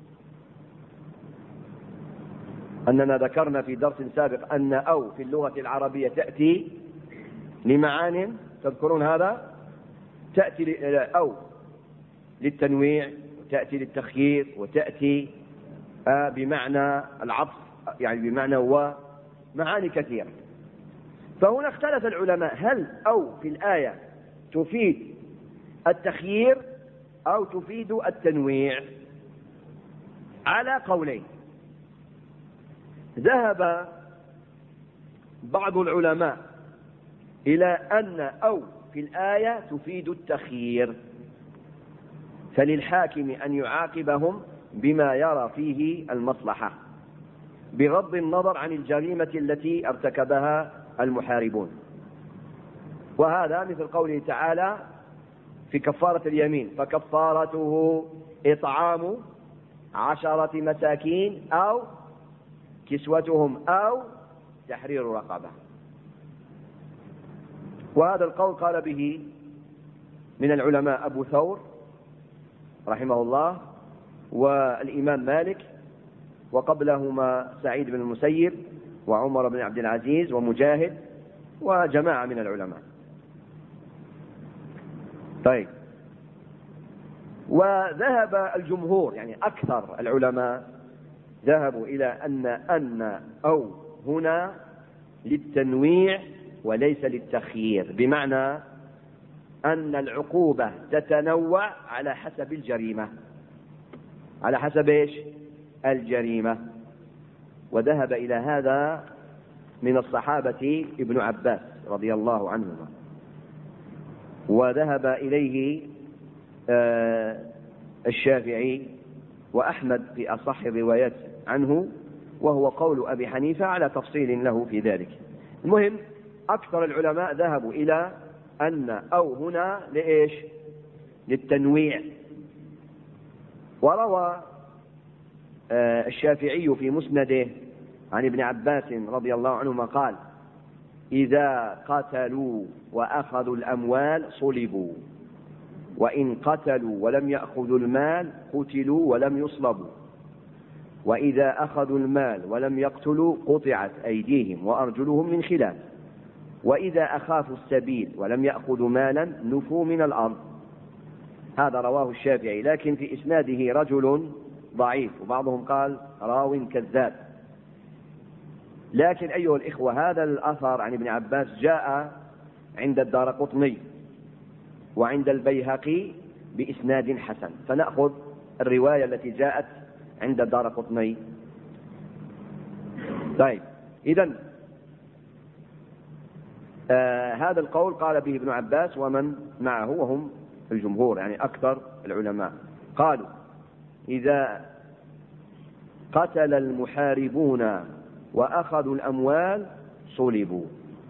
أننا ذكرنا في درس سابق أن أو في اللغة العربية تأتي لمعان، تذكرون هذا؟ تأتي أو للتنويع، تأتي للتخيير، وتأتي بمعنى العطف، يعني بمعنى ومعاني كثيرة. فهنا اختلف العلماء هل أو في الآية تفيد التخيير أو تفيد التنويع على قولين. ذهب بعض العلماء إلى أن أو في الآية تفيد التخيير، فللحاكم أن يعاقبهم بما يرى فيه المصلحة بغض النظر عن الجريمة التي ارتكبها المحاربون. وهذا مثل قوله تعالى في كفارة اليمين: فكفارته إطعام 10 مساكين أو كسوتهم أو تحرير رقبة. وهذا القول قال به من العلماء أبو ثور رحمه الله والإمام مالك، وقبلهما سعيد بن المسيب وعمر بن عبد العزيز ومجاهد وجماعة من العلماء. طيب، وذهب الجمهور يعني أكثر العلماء ذهبوا إلى أن أو هنا للتنويع وليس للتخيير، بمعنى أن العقوبة تتنوع على حسب الجريمة، على حسب إيش؟ الجريمة. وذهب إلى هذا من الصحابة ابن عباس رضي الله عنهما، وذهب إليه الشافعي وأحمد في أصح الروايات عنه، وهو قول أبي حنيفة على تفصيل له في ذلك. المهم أكثر العلماء ذهبوا إلى أن أو هنا لإيش؟ للتنويع. وروى الشافعي في مسنده عن ابن عباس رضي الله عنهما قال: إذا قتلوا وأخذوا الأموال صلبوا، وإن قتلوا ولم يأخذوا المال قتلوا ولم يصلبوا، وإذا أخذوا المال ولم يقتلوا قطعت أيديهم وأرجلهم من خلاف، وإذا أخافوا السبيل ولم يأخذوا مالا نفوا من الأرض. هذا رواه الشافعي، لكن في إسناده رجل ضعيف، وبعضهم قال راو كذاب. لكن أيها الإخوة، هذا الأثر عن ابن عباس جاء عند الدارقطني وعند البيهقي بإسناد حسن، فنأخذ الرواية التي جاءت عند الدارقطني. طيب، إذن هذا القول قال به ابن عباس ومن معه وهم الجمهور يعني أكثر العلماء، قالوا: إذا قتل المحاربون وأخذوا الأموال صلبوا،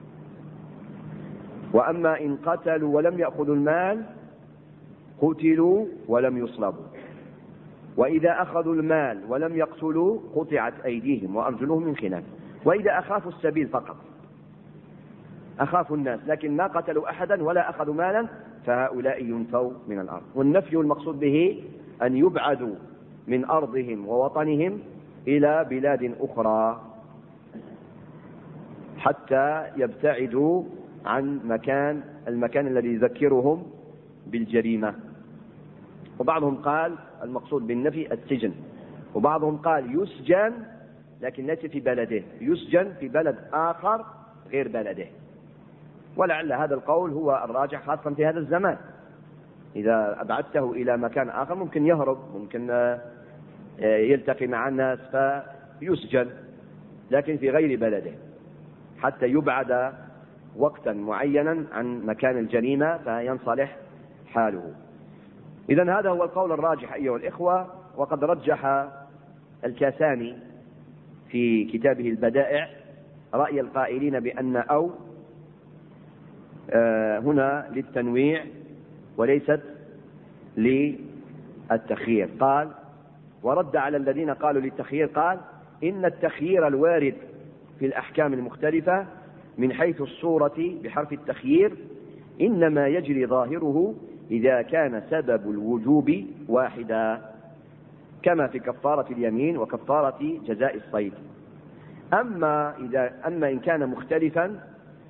وأما إن قتلوا ولم يأخذوا المال قتلوا ولم يصلبوا، وإذا أخذوا المال ولم يقتلوا قطعت أيديهم وأرجلهم من خلاف، وإذا أخافوا السبيل فقط، أخافوا الناس لكن ما قتلوا أحدا ولا أخذوا مالا، فهؤلاء ينفوا من الأرض. والنفي المقصود به أن يبعدوا من أرضهم ووطنهم إلى بلاد أخرى حتى يبتعدوا عن المكان الذي يذكرهم بالجريمة. وبعضهم قال المقصود بالنفي السجن، وبعضهم قال يسجن لكن ليس في بلده، يسجن في بلد آخر غير بلده. ولعل هذا القول هو الراجح خاصة في هذا الزمان، إذا أبعدته إلى مكان آخر ممكن يهرب، ممكن يلتقي مع الناس فيسجن، لكن في غير بلده حتى يبعد وقتا معينا عن مكان الجريمة فينصلح حاله. إذن هذا هو القول الراجح أيها الإخوة. وقد رجح الكاساني في كتابه البدائع رأي القائلين بأن أو هنا للتنويع وليست للتخيير. قال: ورد على الذين قالوا للتخيير قال: إن التخيير الوارد في الأحكام المختلفة من حيث الصورة بحرف التخيير إنما يجري ظاهره إذا كان سبب الوجوب واحدا، كما في كفارة اليمين وكفارة جزاء الصيد. أما إن كان مختلفا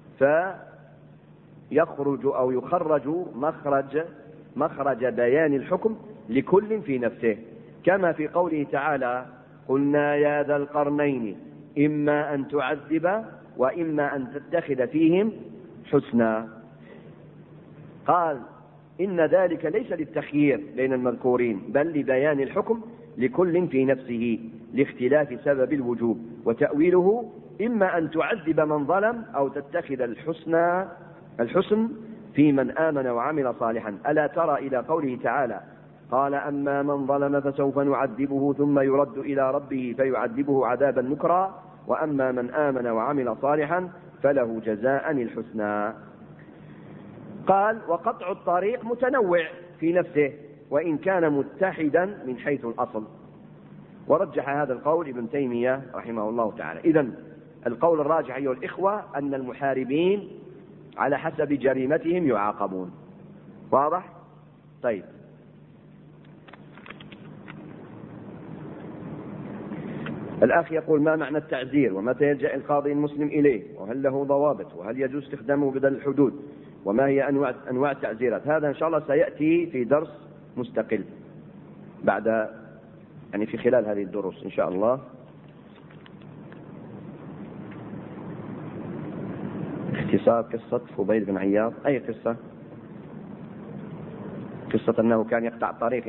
فيخرج أو يخرج مخرج بيان الحكم لكل في نفسه، كما في قوله تعالى: قلنا يا ذا القرنين إما أن تعذب وإما أن تتخذ فيهم حسنا. قال إن ذلك ليس للتخيير بين المذكورين بل لبيان الحكم لكل في نفسه لاختلاف سبب الوجوب، وتأويله إما أن تعذب من ظلم أو تتخذ الحسن في من آمن وعمل صالحا. ألا ترى إلى قوله تعالى قال أما من ظلم فسوف نعذبه ثم يرد إلى ربه فيعذبه عذابا نكرا وأما من آمن وعمل صالحا فله جزاء الحسنى. قال وقطع الطريق متنوع في نفسه وإن كان متحدا من حيث الأصل، ورجح هذا القول ابن تيمية رحمه الله تعالى. إذن القول الراجح أيها الإخوة أن المحاربين على حسب جريمتهم يعاقبون. واضح؟ طيب، الأخ يقول ما معنى التعزير ومتى يلجأ القاضي المسلم إليه وهل له ضوابط وهل يجوز استخدامه بدل الحدود وما هي أنواع التعزيرات؟ هذا إن شاء الله سيأتي في درس مستقل بعد في خلال هذه الدروس إن شاء الله. اختصار قصة فضيل بن عياض. أي قصة؟ قصة أنه كان يقطع الطريق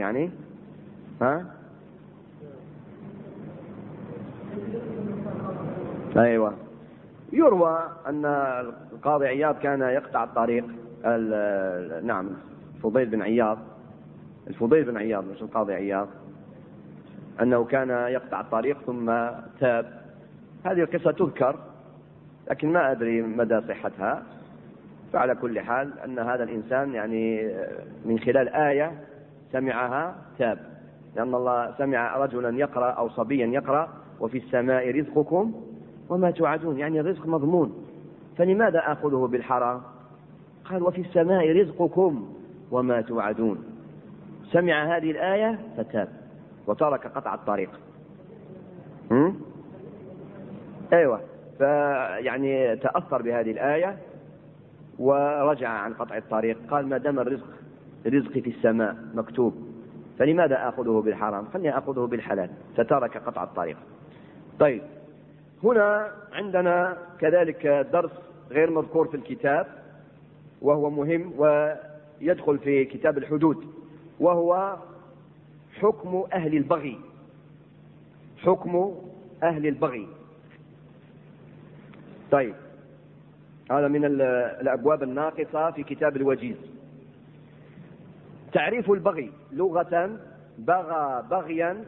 أيوة، يروى أن القاضي عياض كان يقطع الطريق. نعم، الفضيل بن عياض مش القاضي عياض، أنه كان يقطع الطريق ثم تاب. هذه القصة تذكر لكن ما أدري مدى صحتها. فعلى كل حال أن هذا الإنسان من خلال آية سمعها تاب، لأن الله سمع رجلا يقرأ أو صبيا يقرأ وفي السماء رزقكم وما توعدون، الرزق مضمون، فلماذا آخذه بالحرام؟ قال وفي السماء رزقكم وما توعدون. سمع هذه الآية فتاب وترك قطع الطريق. أيوة، تأثر بهذه الآية ورجع عن قطع الطريق. قال ما دام الرزق في السماء مكتوب فلماذا آخذه بالحرام؟ خلني آخذه بالحلال، فترك قطع الطريق. طيب، هنا عندنا كذلك درس غير مذكور في الكتاب وهو مهم ويدخل في كتاب الحدود، وهو حكم أهل البغي. حكم أهل البغي. طيب، هذا من الأبواب الناقصة في كتاب الوجيز. تعريف البغي لغة: بغى بغيا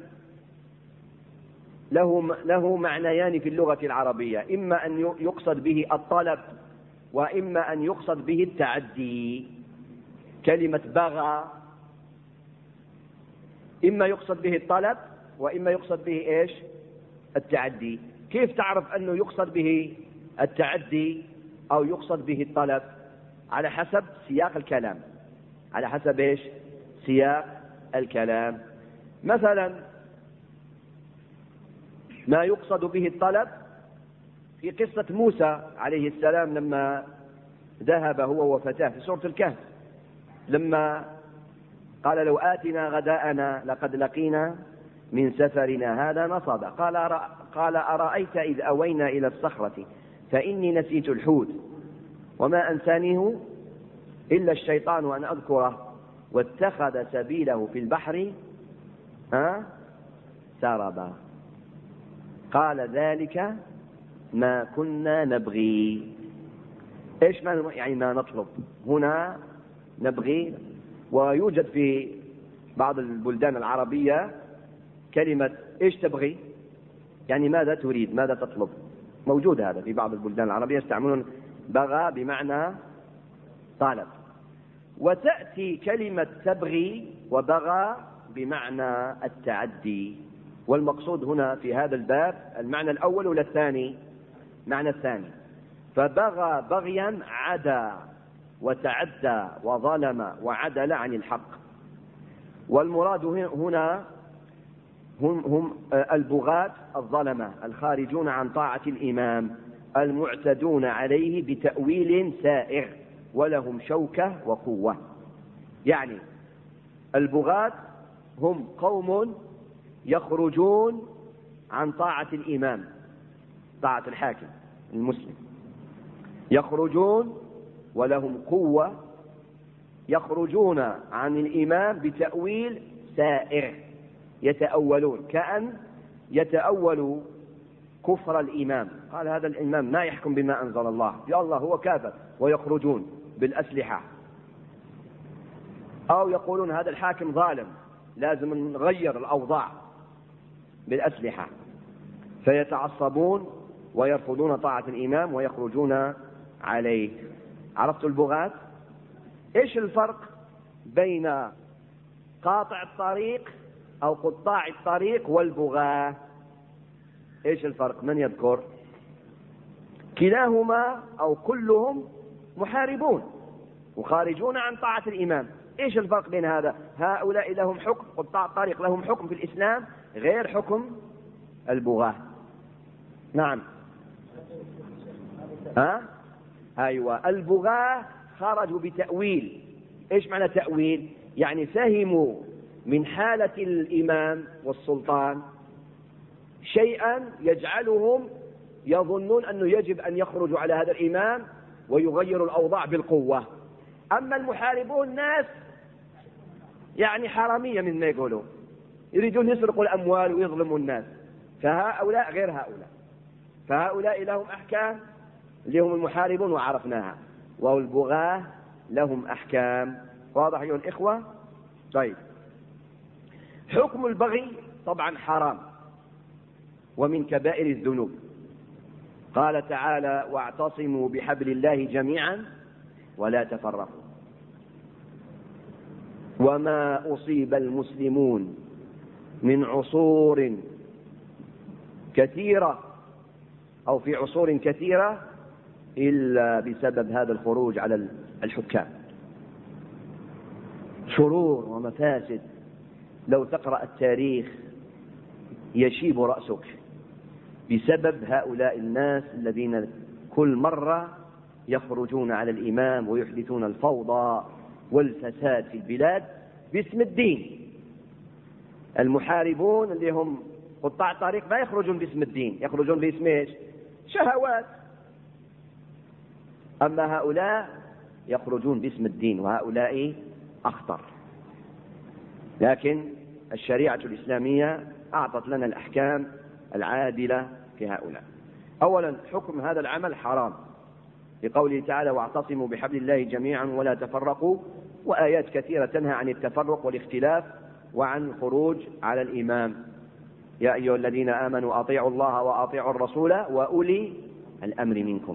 له معنيان في اللغة العربية، إما أن يقصد به الطلب وإما أن يقصد به التعدي. كلمة بغى إما يقصد به الطلب وإما يقصد به التعدي. كيف تعرف أنه يقصد به التعدي أو يقصد به الطلب؟ على حسب سياق الكلام. على حسب سياق الكلام. مثلا ما يقصد به الطلب في قصة موسى عليه السلام لما ذهب هو وفتاه في سورة الكهف، لما قال لو آتنا غداءنا لقد لقينا من سفرنا هذا نصبا. قال أرأيت إذ أوينا إلى الصخرة فإني نسيت الحوت وما أنسانيه إلا الشيطان أن أذكره واتخذ سبيله في البحر سربا. قال ذلك ما كنا نبغي. إيش ما نطلب هنا؟ نبغي. ويوجد في بعض البلدان العربية كلمة إيش تبغي، ماذا تريد، ماذا تطلب. موجود هذا في بعض البلدان العربية، يستعملون بغى بمعنى طالب. وتأتي كلمة تبغي وبغى بمعنى التعدي. والمقصود هنا في هذا الباب المعنى الأول ولا الثاني؟ معنى الثاني. فبغى بغيا عدا وتعدى وظلم وعدل عن الحق. والمراد هنا هم البغاة الظلمة الخارجون عن طاعة الإمام المعتدون عليه بتأويل سائغ ولهم شوكة وقوة. البغاة هم قوم يخرجون عن طاعة الإمام، طاعة الحاكم المسلم، يخرجون ولهم قوة، يخرجون عن الإمام بتأويل سائر، يتأولون كأن يتأول كفر الإمام، قال هذا الإمام ما يحكم بما أنزل الله، يا الله هو كافر، ويخرجون بالأسلحة. أو يقولون هذا الحاكم ظالم لازم نغير الأوضاع بالأسلحة، فيتعصبون ويرفضون طاعة الإمام ويخرجون عليه. عرفتوا البغاة؟ إيش الفرق بين قاطع الطريق أو قطاع الطريق والبغاة؟ إيش الفرق؟ من يذكر؟ كلاهما أو كلهم محاربون وخارجون عن طاعة الإمام. إيش الفرق بين هذا؟ هؤلاء لهم حكم، قطاع الطريق لهم حكم في الإسلام غير حكم البغاة. نعم. أيوة، البغاة خرجوا بتأويل. إيش معنى تأويل؟ يعني فهموا من حالة الإمام والسلطان شيئا يجعلهم يظنون أنه يجب أن يخرجوا على هذا الإمام ويغيروا الأوضاع بالقوة. أما المحاربون ناس يعني حرامية من ما يقولوا، يريدون يسرقوا الأموال ويظلموا الناس، فهؤلاء غير هؤلاء. فهؤلاء لهم أحكام اللي هم المحاربون وعرفناها، والبغاة لهم أحكام. واضح أيها الإخوة؟ طيب، حكم البغي طبعا حرام ومن كبائر الذنوب. قال تعالى: واعتصموا بحبل الله جميعا ولا تفرقوا. وما أصيب المسلمون من عصور كثيرة أو في عصور كثيرة إلا بسبب هذا الخروج على الحكام. شرور ومفاسد لو تقرأ التاريخ يشيب رأسك بسبب هؤلاء الناس الذين كل مرة يخرجون على الإمام ويحدثون الفوضى والفساد في البلاد باسم الدين. المحاربون اللي هم قطاع الطريق ما يخرجون باسم الدين، يخرجون باسم ايش؟ شهوات. أما هؤلاء يخرجون باسم الدين، وهؤلاء أخطر. لكن الشريعة الإسلامية أعطت لنا الأحكام العادلة في هؤلاء. أولا، حكم هذا العمل حرام لقوله تعالى: واعتصموا بحبل الله جميعا ولا تفرقوا، وآيات كثيرة تنهى عن التفرق والاختلاف وعن الخروج على الإمام. يا أيها الذين آمنوا أطيعوا الله وأطيعوا الرسول وأولي الأمر منكم.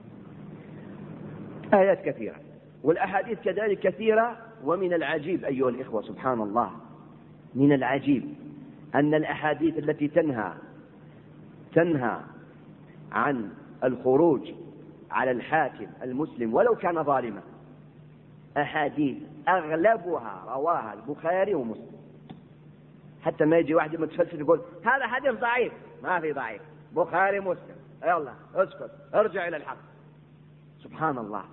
آيات كثيرة والأحاديث كذلك كثيرة. ومن العجيب أيها الإخوة، سبحان الله، من العجيب أن الأحاديث التي تنهى عن الخروج على الحاكم المسلم ولو كان ظالما، أحاديث أغلبها رواها البخاري ومسلم. حتى ما يجي واحد متفلسف يقول هذا حديث ضعيف، ما في ضعيف، بخاري مسلم، يلا اسكت ارجع إلى الحق. سبحان الله،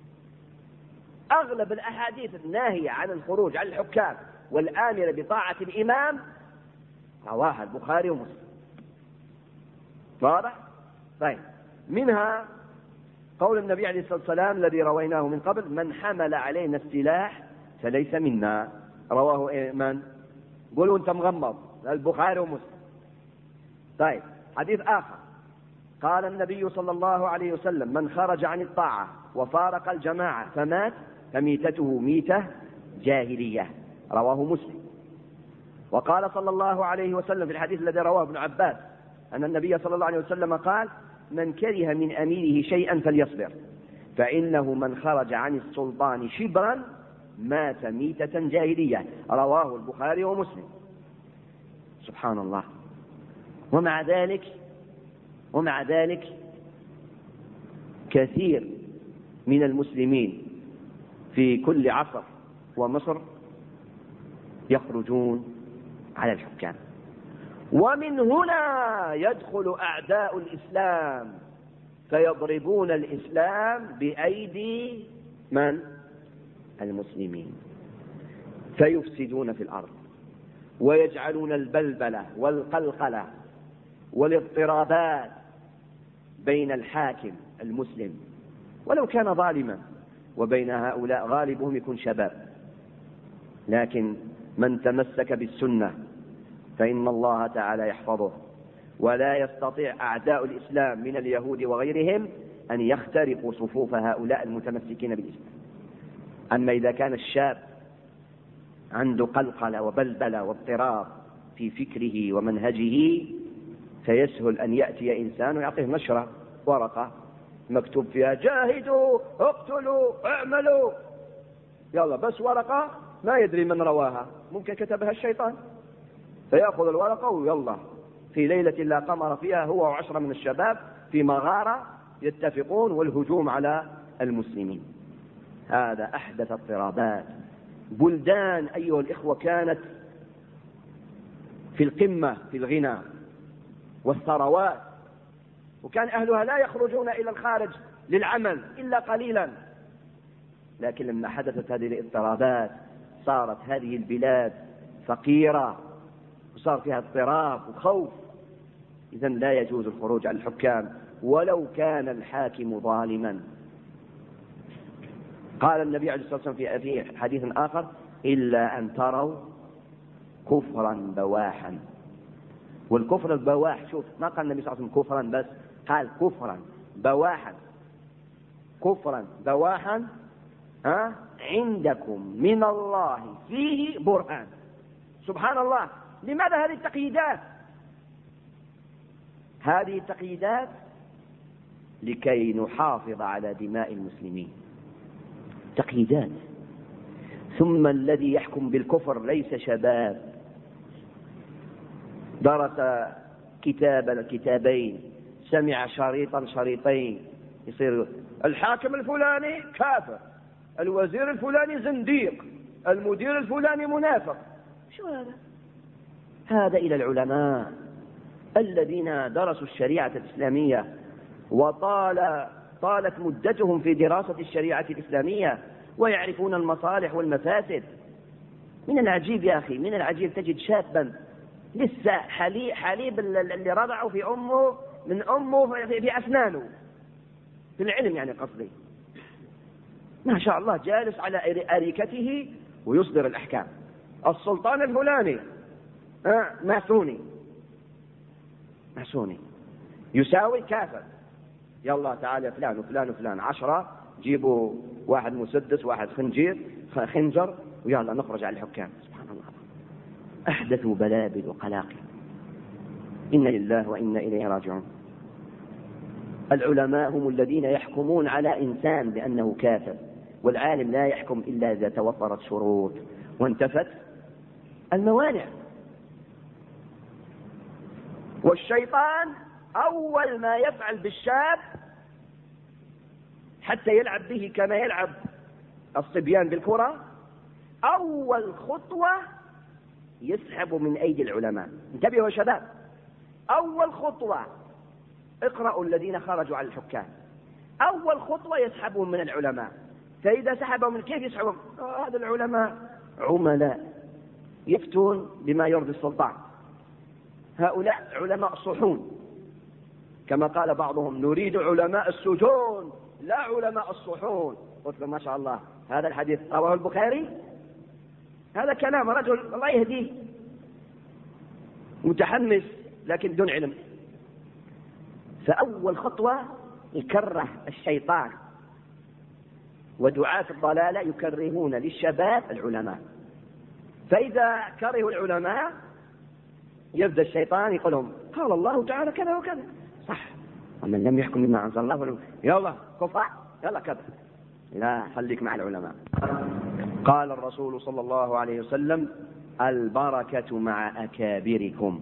أغلب الأحاديث الناهية عن الخروج على الحكام والآمرة بطاعة الإمام رواها البخاري ومسلم. واضح؟ طيب، منها قول النبي عليه الصلاة والسلام الذي رويناه من قبل: من حمل علينا السلاح فليس منا. رواه من؟ قولوا أنت مغمض، البخاري ومسلم. طيب، حديث آخر قال النبي صلى الله عليه وسلم: من خرج عن الطاعة وفارق الجماعة فمات فميتته ميتة جاهلية. رواه مسلم. وقال صلى الله عليه وسلم في الحديث الذي رواه ابن عباس أن النبي صلى الله عليه وسلم قال: من كره من أميره شيئا فليصبر، فإنه من خرج عن السلطان شبرا مات ميتة جاهلية. رواه البخاري ومسلم. سبحان الله. ومع ذلك كثير من المسلمين في كل عصر ومصر يخرجون على الحكام. ومن هنا يدخل أعداء الإسلام فيضربون الإسلام بأيدي من؟ المسلمين، فيفسدون في الأرض ويجعلون البلبلة والقلقلة والاضطرابات بين الحاكم المسلم ولو كان ظالما وبين هؤلاء غالبهم يكون شباب، لكن من تمسك بالسنة فإن الله تعالى يحفظه، ولا يستطيع أعداء الإسلام من اليهود وغيرهم أن يخترقوا صفوف هؤلاء المتمسكين بالإسلام. أما إذا كان الشاب عنده قلقلة وبلبلة واضطراب في فكره ومنهجه فيسهل أن يأتي إنسان ويعطيه نشرة ورقة مكتوب فيها جاهدوا اقتلوا اعملوا، يلا بس ورقة ما يدري من رواها، ممكن كتبها الشيطان، فيأخذ الورقة ويلا في ليلة لا قمر فيها هو و10 من الشباب في مغارة يتفقون والهجوم على المسلمين. هذا أحدث اضطرابات. بلدان أيها الإخوة كانت في القمة في الغنى والثروات، وكان أهلها لا يخرجون إلى الخارج للعمل إلا قليلا، لكن لما حدثت هذه الاضطرابات صارت هذه البلاد فقيرة وصار فيها اضطراب وخوف. إذن لا يجوز الخروج على الحكام ولو كان الحاكم ظالما. قال النبي عليه الصلاة والسلام في حديث آخر إلا أن تروا كفرا بواحا. والكفر البواح، شوف ما قال النبي صلى الله عليه وسلم كفرا بس، قال كفرا بواحا. كفرا بواحا عندكم من الله فيه برهان. سبحان الله، لماذا هذه التقييدات؟ هذه التقييدات لكي نحافظ على دماء المسلمين، تقييدات. ثم الذي يحكم بالكفر ليس شباب درس كتابين، سمع شريطين، يصير الحاكم الفلاني كافر، الوزير الفلاني زنديق، المدير الفلاني منافق. شو هذا؟ هذا إلى العلماء الذين درسوا الشريعة الإسلامية طالت مدتهم في دراسة الشريعة الإسلامية ويعرفون المصالح والمفاسد. من العجيب يا أخي، من العجيب تجد شابا لسه حليب اللي رضعه في أمه من أمه في أسنانه في العلم، يعني قصدي ما شاء الله جالس على أريكته ويصدر الأحكام. السلطان الفلاني ماسوني يساوي كافر، يلا تعالى فلان وفلان وفلان 10 جيبوا واحد مسدس واحد خنجر ويلا نخرج على الحكام. سبحان الله، أحدثوا بلابل وقلاقل. إنا لله وإنا إليه راجعون. العلماء هم الذين يحكمون على إنسان بأنه كافر، والعالم لا يحكم إلا إذا توفرت شروط وانتفت الموانع. والشيطان أول ما يفعل بالشاب حتى يلعب به كما يلعب الصبيان بالكرة، أول خطوة يسحب من أيدي العلماء. انتبهوا يا شباب، أول خطوة اقرأوا الذين خرجوا على الحكام، أول خطوة يسحبهم من العلماء. فإذا سحبهم من كيف يسحبهم؟ هذا العلماء عملاء يفتون بما يرضي السلطان، هؤلاء علماء صحون، كما قال بعضهم نريد علماء السجون لا علماء الصحون. قلت له ما شاء الله، هذا الحديث رواه البخاري، هذا كلام رجل الله يهديه متحمس لكن بدون علم. فأول خطوة يكره الشيطان ودعاة الضلالة يكرهون للشباب العلماء، فإذا كرهوا العلماء يبدأ الشيطان يقول لهم قال الله تعالى كذا وكذا صح، ومن لم يحكم بما أنزل الله يلا كفر يلا كذا، لا خليك مع العلماء. قال الرسول صلى الله عليه وسلم البركة مع أكابركم.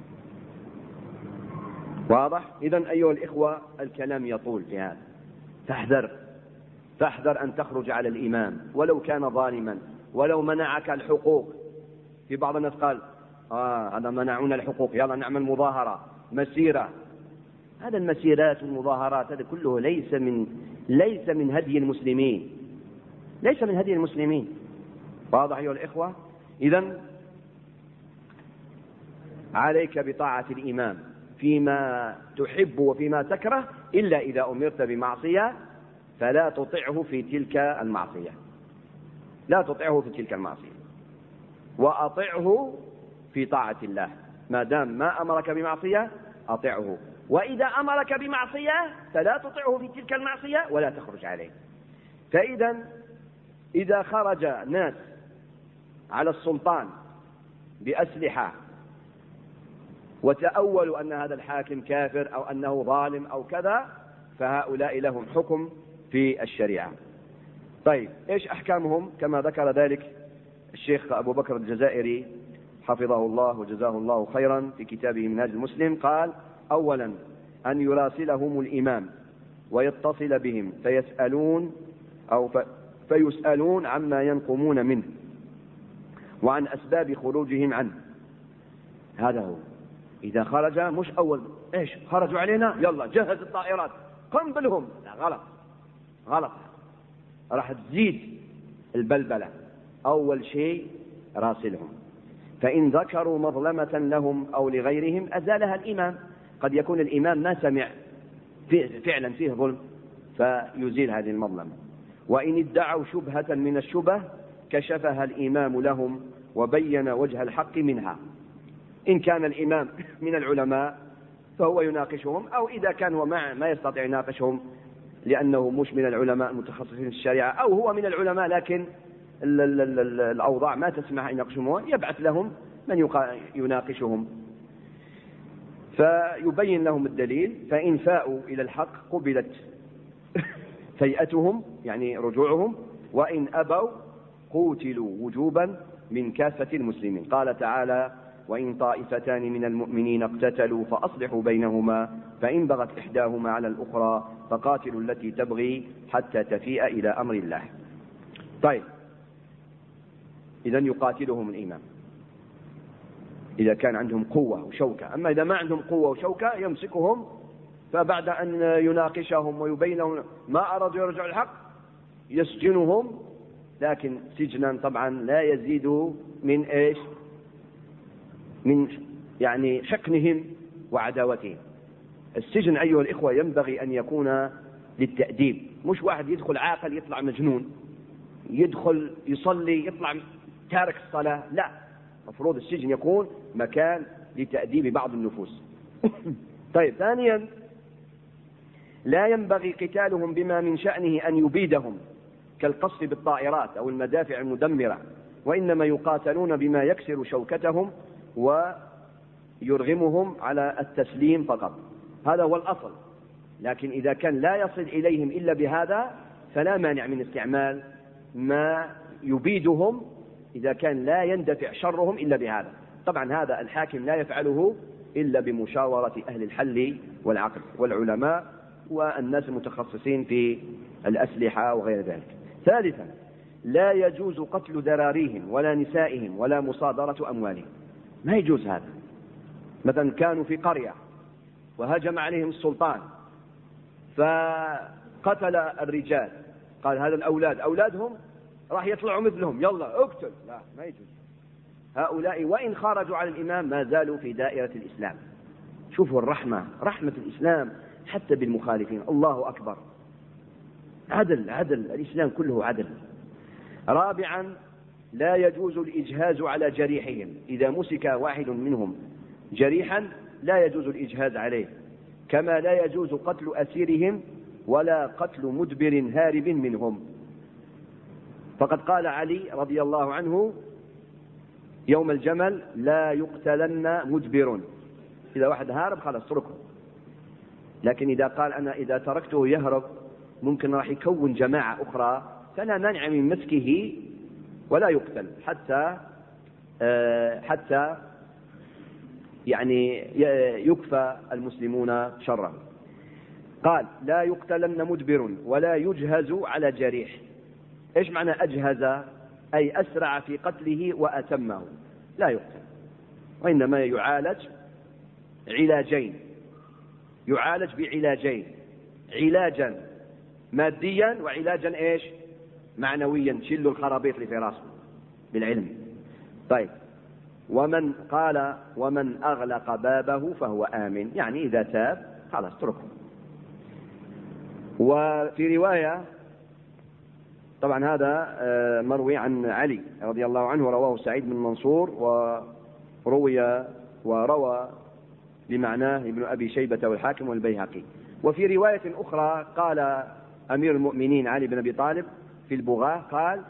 واضح؟ إذن أيها الإخوة الكلام يطول في هذا، فاحذر أن تخرج على الإمام ولو كان ظالما، ولو منعك الحقوق. في بعض الناس قال هذا منعونا الحقوق يلا نعمل مظاهرة مسيرة. هذا المسيرات والمظاهرات هذا كله ليس من هدي المسلمين، ليس من هدي المسلمين. واضح أيها الإخوة؟ إذن عليك بطاعة الإمام فيما تحب وفيما تكره، إلا إذا أمرت بمعصية فلا تطعه في تلك المعصية، لا تطعه في تلك المعصية، وأطعه في طاعة الله. ما دام ما أمرك بمعصية أطعه، وإذا أمرك بمعصية فلا تطعه في تلك المعصية ولا تخرج عليه. إذا خرج ناس على السلطان بأسلحة وتأولوا أن هذا الحاكم كافر أو أنه ظالم أو كذا، فهؤلاء لهم حكم في الشريعة. طيب إيش أحكامهم؟ كما ذكر ذلك الشيخ أبو بكر الجزائري حفظه الله وجزاه الله خيرا في كتابه منهاج المسلم، قال: أولا أن يراسلهم الإمام ويتصل بهم فيسألون عما ينقمون منه وعن أسباب خروجهم عنه. هذا هو. إذا خرج مش أول إيش خرجوا علينا يلا جهز الطائرات قنبلهم، لا، غلط، راح تزيد البلبلة. أول شيء راسلهم، فإن ذكروا مظلمة لهم أو لغيرهم أزالها الإمام. قد يكون الإمام ما سمع فعلا فيه ظلم فيزيل هذه المظلمة. وإن ادعوا شبهة من الشبه كشفها الإمام لهم وبين وجه الحق منها. إن كان الإمام من العلماء فهو يناقشهم، أو إذا كان هو ما يستطيع يناقشهم لأنه مش من العلماء المتخصصين في الشريعة، أو هو من العلماء لكن الأوضاع ما تسمح أن يناقشهم، يبعث لهم من يناقشهم فيبين لهم الدليل. فإن فاءوا إلى الحق قبلت فيئتهم يعني رجوعهم، وإن أبوا قوتلوا وجوبا من كافة المسلمين. قال تعالى: وإن طائفتان من المؤمنين اقتتلوا فأصلحوا بينهما فإن بغت إحداهما على الأخرى فقاتلوا التي تبغي حتى تفيء إلى أمر الله. طيب، إذن يقاتلهم الإمام إذا كان عندهم قوة وشوكة. أما إذا ما عندهم قوة وشوكة يمسكهم، فبعد أن يناقشهم ويبين لهم ما أرادوا يرجعوا الحق يسجنهم، لكن سجنا طبعا لا يزيد من إيش؟ من يعني شكنهم وعداوتهم. السجن أيها الإخوة ينبغي أن يكون للتأديب، مش واحد يدخل عاقل يطلع مجنون، يدخل يصلي يطلع تارك الصلاة، لا، مفروض السجن يكون مكان لتأديب بعض النفوس. طيب، ثانيا لا ينبغي قتالهم بما من شأنه أن يبيدهم كالقصف بالطائرات أو المدافع المدمرة، وإنما يقاتلون بما يكسر شوكتهم ويرغمهم على التسليم فقط. هذا هو الأصل. لكن إذا كان لا يصل إليهم إلا بهذا فلا مانع من استعمال ما يبيدهم إذا كان لا يندفع شرهم إلا بهذا. طبعا هذا الحاكم لا يفعله إلا بمشاورة أهل الحل والعقد والعلماء والناس المتخصصين في الأسلحة وغير ذلك. ثالثا لا يجوز قتل ذراريهم ولا نسائهم ولا مصادرة أموالهم، ما يجوز هذا. مثلا كانوا في قرية وهجم عليهم السلطان فقتل الرجال، قال هذا الأولاد أولادهم راح يطلعوا مثلهم يلا اقتل، لا، ما يجوز. هؤلاء وإن خرجوا على الإمام ما زالوا في دائرة الإسلام. شوفوا الرحمة، رحمة الإسلام حتى بالمخالفين. الله أكبر، عدل، الإسلام كله عدل. رابعا لا يجوز الإجهاز على جريحهم. إذا مسك واحد منهم جريحا لا يجوز الإجهاز عليه، كما لا يجوز قتل أسيرهم ولا قتل مدبر هارب منهم. فقد قال علي رضي الله عنه يوم الجمل: لا يقتلن مدبر. إذا واحد هارب خلاص اتركه، لكن إذا قال أنا إذا تركته يهرب ممكن راح يكون جماعة أخرى فلا مانع من مسكه ولا يقتل حتى يعني يكفى المسلمون شره. قال: لا يقتلن مدبر ولا يجهز على جريح. إيش معنى أجهز؟ أي أسرع في قتله وأتمه، لا يقتل، وإنما يعالج بعلاجين: علاجا ماديا وعلاجا إيش؟ معنويا، شلوا الخرابيط اللي في راسه بالعلم. طيب، ومن قال: ومن أغلق بابه فهو آمن، يعني إذا تاب خلاص اتركه. وفي رواية، طبعا هذا مروي عن علي رضي الله عنه، رواه سعيد بن منصور، وروى بمعناه ابن أبي شيبة والحاكم والبيهقي. وفي رواية أخرى قال أمير المؤمنين علي بن أبي طالب في البغاة، قال: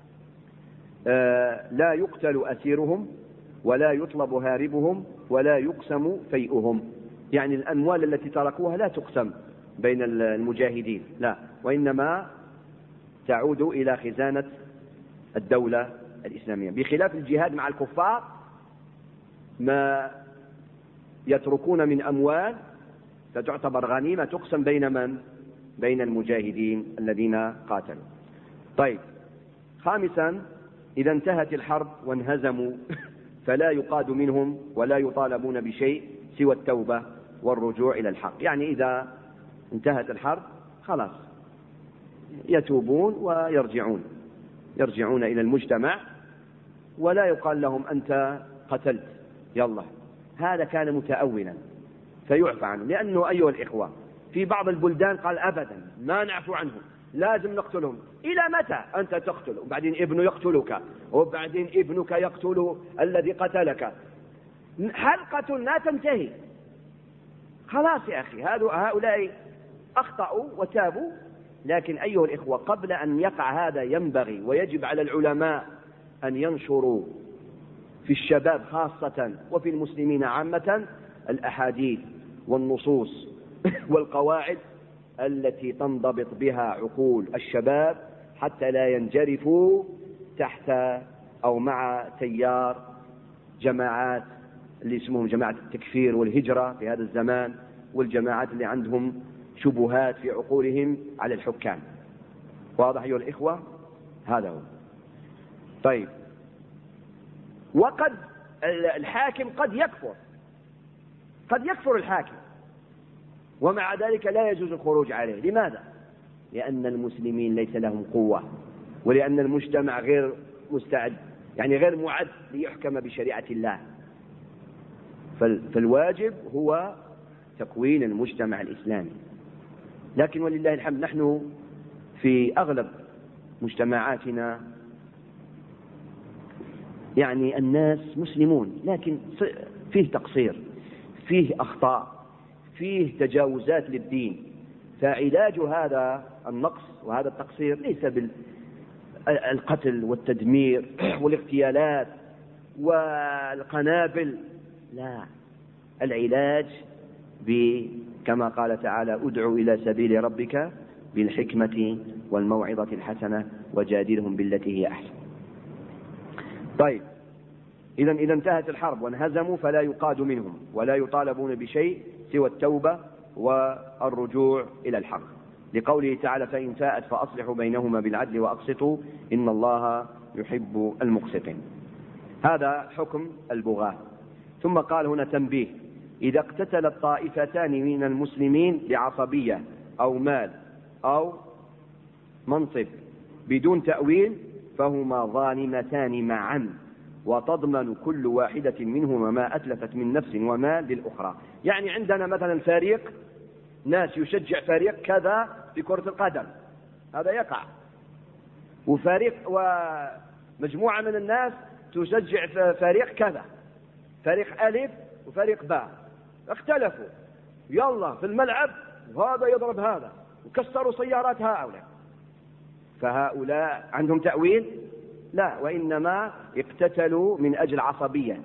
لا يقتل أسيرهم ولا يطلب هاربهم ولا يقسم فيئهم. يعني الأموال التي تركوها لا تقسم بين المجاهدين، لا، وإنما تعود إلى خزانة الدولة الإسلامية، بخلاف الجهاد مع الكفار ما يتركون من أموال فتعتبر غنيمة تقسم بين من؟ بين المجاهدين الذين قاتلوا. طيب، خامسا: إذا انتهت الحرب وانهزموا فلا يقاد منهم ولا يطالبون بشيء سوى التوبة والرجوع إلى الحق. يعني إذا انتهت الحرب خلاص يتوبون ويرجعون إلى المجتمع، ولا يقال لهم أنت قتلت يلا. هذا كان متأولا فيعفى عنه، لأنه أيها الإخوة في بعض البلدان قال أبدا ما نعفو عنهم، لازم نقتلهم. إلى متى أنت تقتل؟ وبعدين ابنه يقتلك، وبعدين ابنك يقتل الذي قتلك. حلقة لا تنتهي. خلاص يا أخي، هؤلاء أخطأوا وتابوا. لكن أيها الإخوة، قبل أن يقع هذا ينبغي ويجب على العلماء أن ينشروا في الشباب خاصة وفي المسلمين عامة الأحاديث والنصوص والقواعد التي تنضبط بها عقول الشباب، حتى لا ينجرفوا تحت أو مع تيار جماعات اللي اسمهم جماعة التكفير والهجرة في هذا الزمان، والجماعات اللي عندهم شبهات في عقولهم على الحكام. واضح أيها الإخوة؟ هذا هو. طيب، وقد الحاكم قد يكفر الحاكم، ومع ذلك لا يجوز الخروج عليه. لماذا؟ لأن المسلمين ليس لهم قوة، ولأن المجتمع غير مستعد، يعني غير معد ليحكم بشريعة الله. فالواجب هو تكوين المجتمع الإسلامي. لكن ولله الحمد نحن في أغلب مجتمعاتنا يعني الناس مسلمون، لكن فيه تقصير، فيه أخطاء، فيه تجاوزات للدين. فعلاج هذا النقص وهذا التقصير ليس بالقتل والتدمير والاغتيالات والقنابل، لا، العلاج كما قال تعالى: ادع إلى سبيل ربك بالحكمة والموعظة الحسنة وجادلهم بالتي هي أحسن. طيب، إذا انتهت الحرب وانهزموا فلا يقاد منهم ولا يطالبون بشيء سوى التوبة والرجوع إلى الحق، لقوله تعالى: فإن فاءت فأصلحوا بينهما بالعدل وأقسطوا إن الله يحب المقسطين. هذا حكم البغاة. ثم قال هنا تنبيه: إذا اقتتل الطائفتان من المسلمين لعصبية أو مال أو منصب بدون تأويل فهما ظالمتان معا، وتضمن كل واحدة منهما ما أتلفت من نفس ومال للأخرى. يعني عندنا مثلا فريق ناس يشجع فريق كذا في كرة القدم، هذا يقع، وفريق ومجموعة من الناس تشجع فريق كذا، فريق ألف وفريق باء، اختلفوا يلا في الملعب وهذا يضرب هذا وكسروا سيارات هؤلاء. فهؤلاء عندهم تأويل؟ لا، وإنما اقتتلوا من أجل عصبية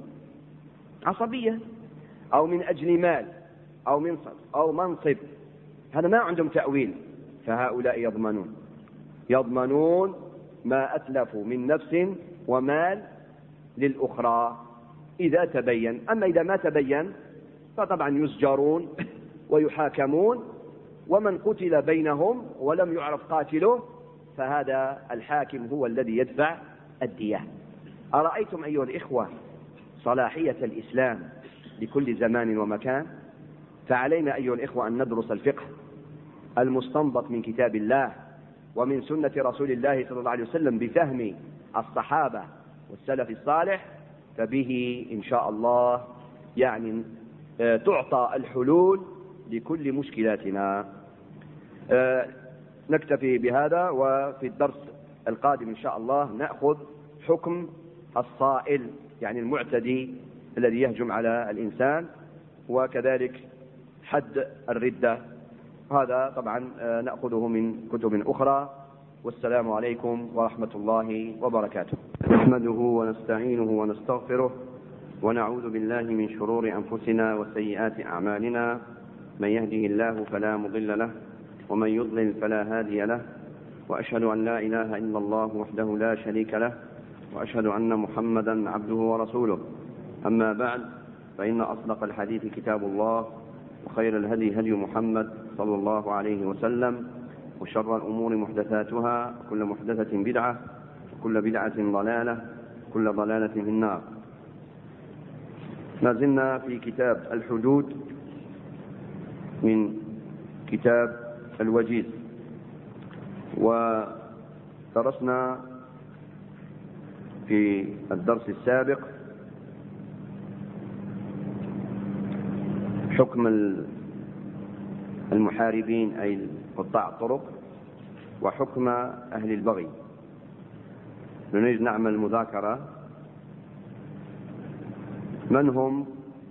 أو من أجل مال أو منصب، هذا ما عندهم تأويل. فهؤلاء يضمنون ما أتلفوا من نفس ومال للأخرى إذا تبين. أما إذا ما تبين فطبعا يسجرون ويحاكمون، ومن قتل بينهم ولم يعرف قاتله فهذا الحاكم هو الذي يدفع الدية. أرأيتم أيها الإخوة صلاحية الإسلام لكل زمان ومكان؟ فعلينا أيها الإخوة أن ندرس الفقه المستنبط من كتاب الله ومن سنة رسول الله صلى الله عليه وسلم بفهم الصحابة والسلف الصالح، فبه إن شاء الله يعني تعطى الحلول لكل مشكلاتنا. نكتفي بهذا، وفي الدرس القادم إن شاء الله نأخذ حكم الصائل، يعني المعتدي الذي يهجم على الإنسان، وكذلك حد الردة. هذا طبعا نأخذه من كتب أخرى. والسلام عليكم ورحمة الله وبركاته. نحمده ونستعينه ونستغفره، ونعوذ بالله من شرور أنفسنا وسيئات أعمالنا. من يهده الله فلا مضل له، ومن يضلل فلا هادي له، وأشهد أن لا إله إلا الله وحده لا شريك له، وأشهد أن محمدا عبده ورسوله. أما بعد، فإن أصدق الحديث كتاب الله، وخير الهدي هدي محمد صلى الله عليه وسلم، وشر الأمور محدثاتها، وكل محدثة بدعة، وكل بدعة ضلالة، وكل ضلالة في النار. ما زلنا في كتاب الحدود من كتاب الوجيز، ودرسنا في الدرس السابق حكم المحاربين أي قطاع الطرق، وحكم أهل البغي. نريد نعمل مذاكرة. من هم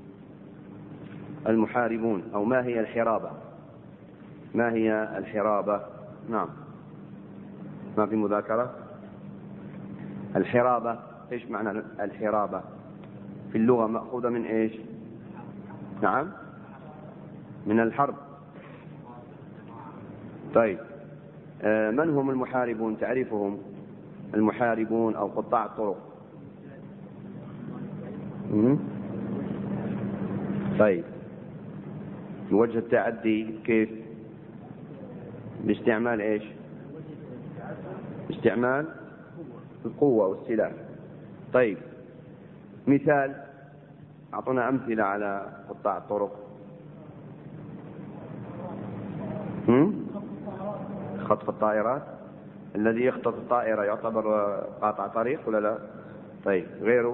المحاربون، أو ما هي الحرابة؟ ما هي الحرابة؟ نعم، ما في مذاكرة. الحرابة إيش معنى الحرابة في اللغة؟ مأخوذة من إيش؟ نعم، من الحرب. طيب، من هم المحاربون؟ تعرفهم المحاربون أو قطاع الطرق؟ طيب، وجه التعدي كيف؟ باستعمال ايش؟ باستعمال القوة والسلاح. طيب، مثال، أعطونا أمثلة على قطاع الطرق. خطف الطائرات، الذي يخطف الطائرة يعتبر قاطع طريق ولا لا؟ طيب، غيره؟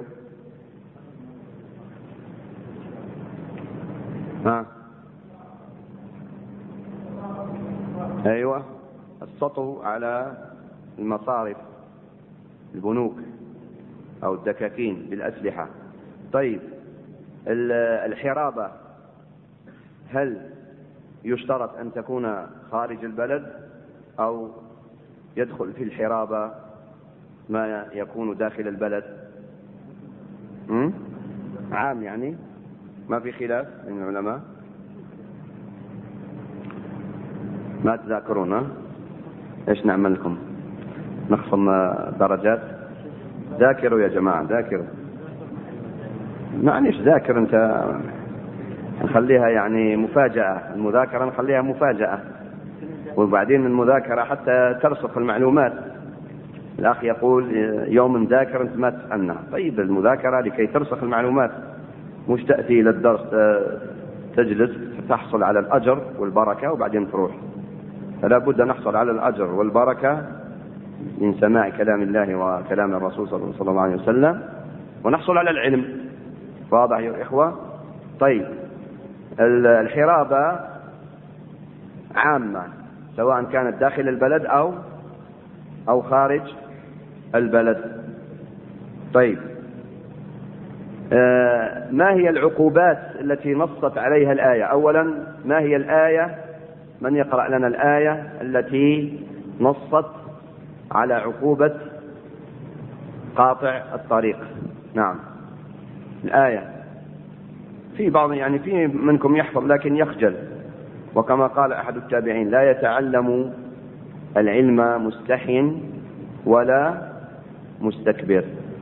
أيوة، السطو على المصارف، البنوك أو الدكاكين بالأسلحة. طيب، الحرابة هل يشترط أن تكون خارج البلد، أو يدخل في الحرابة ما يكون داخل البلد؟ عام يعني، ما في خلاف بين العلماء. ما تذاكرون؟ ايش نعمل لكم؟ نخصم درجات؟ ذاكروا يا جماعة، ذاكروا. معليش، ذاكر انت، نخليها يعني مفاجأة. المذاكرة نخليها مفاجأة، وبعدين المذاكرة حتى ترسخ المعلومات. الأخ يقول يوم نذاكر أنت ما تسألنا. طيب، المذاكرة لكي ترسخ المعلومات، مش تأتي إلى الدرس تجلس تحصل على الأجر والبركة وبعدين تروح. فلا بد نحصل على الأجر والبركة من سماع كلام الله وكلام الرسول صلى الله عليه وسلم، ونحصل على العلم. واضح يا إخوة؟ طيب، الحرابة عامة، سواء كانت داخل البلد أو خارج البلد. طيب، ما هي العقوبات التي نصت عليها الآية؟ أولا، ما هي الآية؟ من يقرأ لنا الآية التي نصت على عقوبة قاطع الطريق؟ نعم، الآية. في بعض يعني في منكم يحفظ لكن يخجل، وكما قال أحد التابعين: لا يتعلم العلم مستحي ولا مستكبر.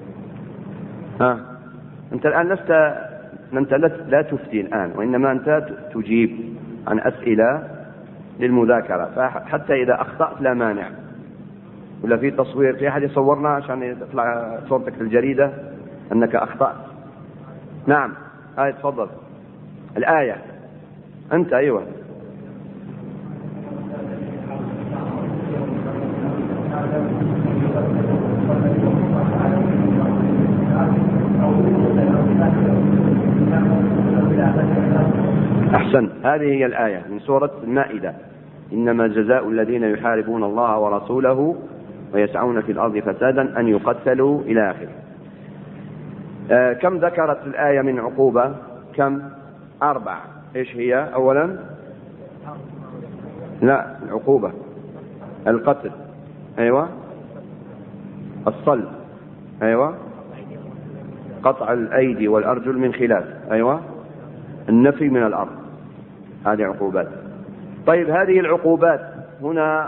أنت الآن لا تفتي الآن، وإنما أنت تجيب عن أسئلة للمذاكرة، فحتى إذا أخطأت لا مانع. ولا في تصوير، في أحد يصورنا عشان تطلع صورتك في الجريدة أنك أخطأت؟ نعم، تفضل. الآية أنت. أيوة، أحسن، هذه هي الآية من سورة المائدة. إنما جزاء الذين يحاربون الله ورسوله ويسعون في الأرض فسادا أن يقتلوا إلى آخره. كم ذكرت الآية من عقوبة؟ كم؟ 4. إيش هي؟ أولا لا العقوبة القتل، أيوة، الصلب، أيوة، قطع الأيدي والأرجل من خلاف، أيوة، النفي من الأرض. هذه عقوبات. طيب هذه العقوبات هنا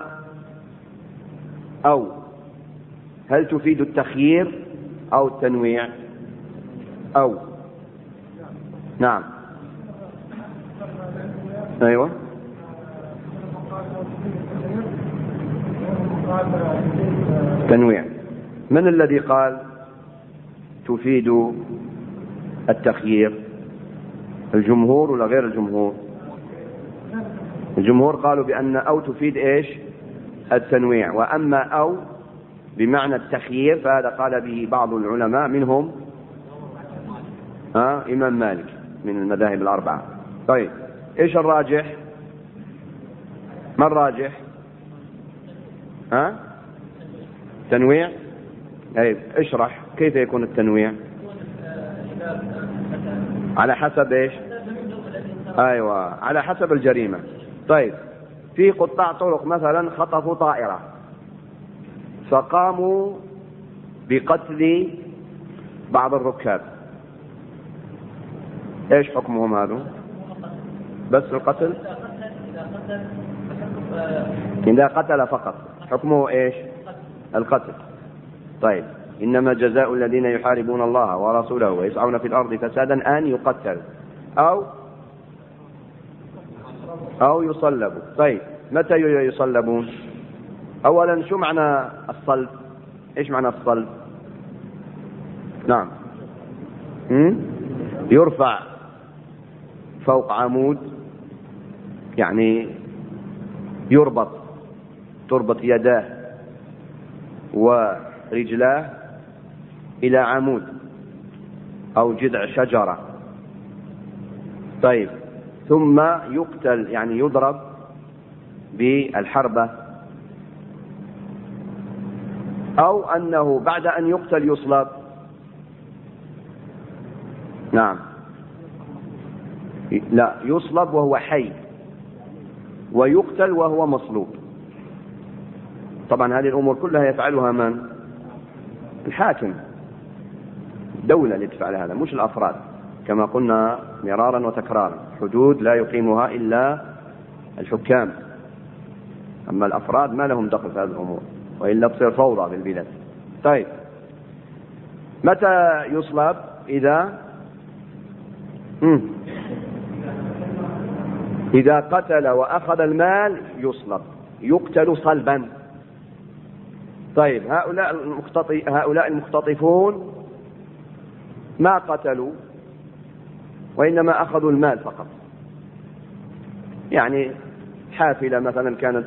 أو هل تفيد التخيير أو التنويع؟ أو نعم، أيوة، تنويع. من الذي قال تفيد التخيير؟ الجمهور ولا غير الجمهور؟ الجمهور قالوا بأن أو تفيد إيش؟ التنويع. وأما أو بمعنى التخيير فهذا قال به بعض العلماء منهم إمام مالك من المذاهب الأربعة. طيب إيش الراجح؟ ما الراجح؟ تنويع. طيب اشرح كيف يكون التنويع؟ على حسب إيش؟ أيوة، على حسب الجريمة. طيب في قطاع طرق مثلا خطفوا طائرة فقاموا بقتل بعض الركاب، ايش حكمهم هذا؟ بس القتل؟ إذا قتل فقط حكمه ايش؟ القتل. طيب إنما جزاء الذين يحاربون الله ورسوله ويسعون في الأرض فسادا أن يقتل أو يصلبوا. طيب متى يصلبون؟ أولا شو معنى الصلب؟ إيش معنى الصلب؟ نعم، يرفع فوق عمود، يعني تربط يداه ورجلاه إلى عمود أو جذع شجرة. طيب ثم يقتل، يعني يضرب بالحربة، أو أنه بعد أن يقتل يصلب. نعم، لا، يصلب وهو حي ويقتل وهو مصلوب. طبعا هذه الأمور كلها يفعلها من؟ الحاكم، الدولة اللي تفعل هذا، مش الأفراد كما قلنا مرارا وتكرارا. حدود لا يقيمها إلا الحكام، أما الأفراد ما لهم دخل في هذه الأمور، وإلا تصير فوضى بالبلاد. طيب متى يصلب؟ إذا قتل وأخذ المال يصلب، يقتل صلبا. طيب هؤلاء المختطفون ما قتلوا وإنما أخذوا المال فقط. يعني حافلة مثلا كانت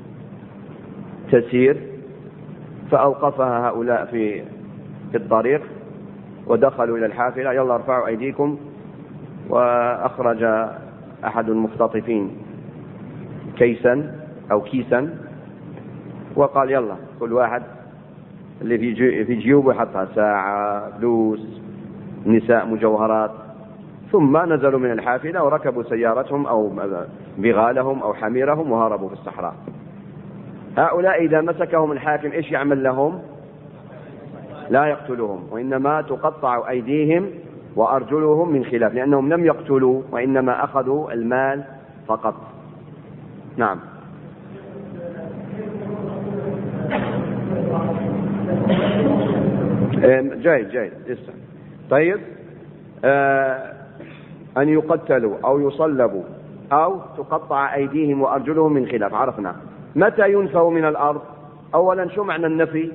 تسير فأوقفها هؤلاء في الطريق ودخلوا إلى الحافلة، يلا ارفعوا أيديكم، وأخرج أحد المختطفين كيسا أو كيسا وقال يلا كل واحد اللي في جيوبه حطها ساعة، فلوس، نساء، مجوهرات. ثم نزلوا من الحافلة وركبوا سيارتهم أو بغالهم أو حميرهم وهربوا في الصحراء. هؤلاء إذا مسكهم الحاكم إيش يعمل لهم؟ لا يقتلهم، وإنما تقطع أيديهم وأرجلهم من خلاف، لأنهم لم يقتلوا وإنما أخذوا المال فقط. نعم. جيد لسه. طيب أن يقتلوا أو يصلبوا أو تقطع أيديهم وأرجلهم من خلاف، عرفنا. متى ينفوا من الأرض؟ أولا شو معنى النفي؟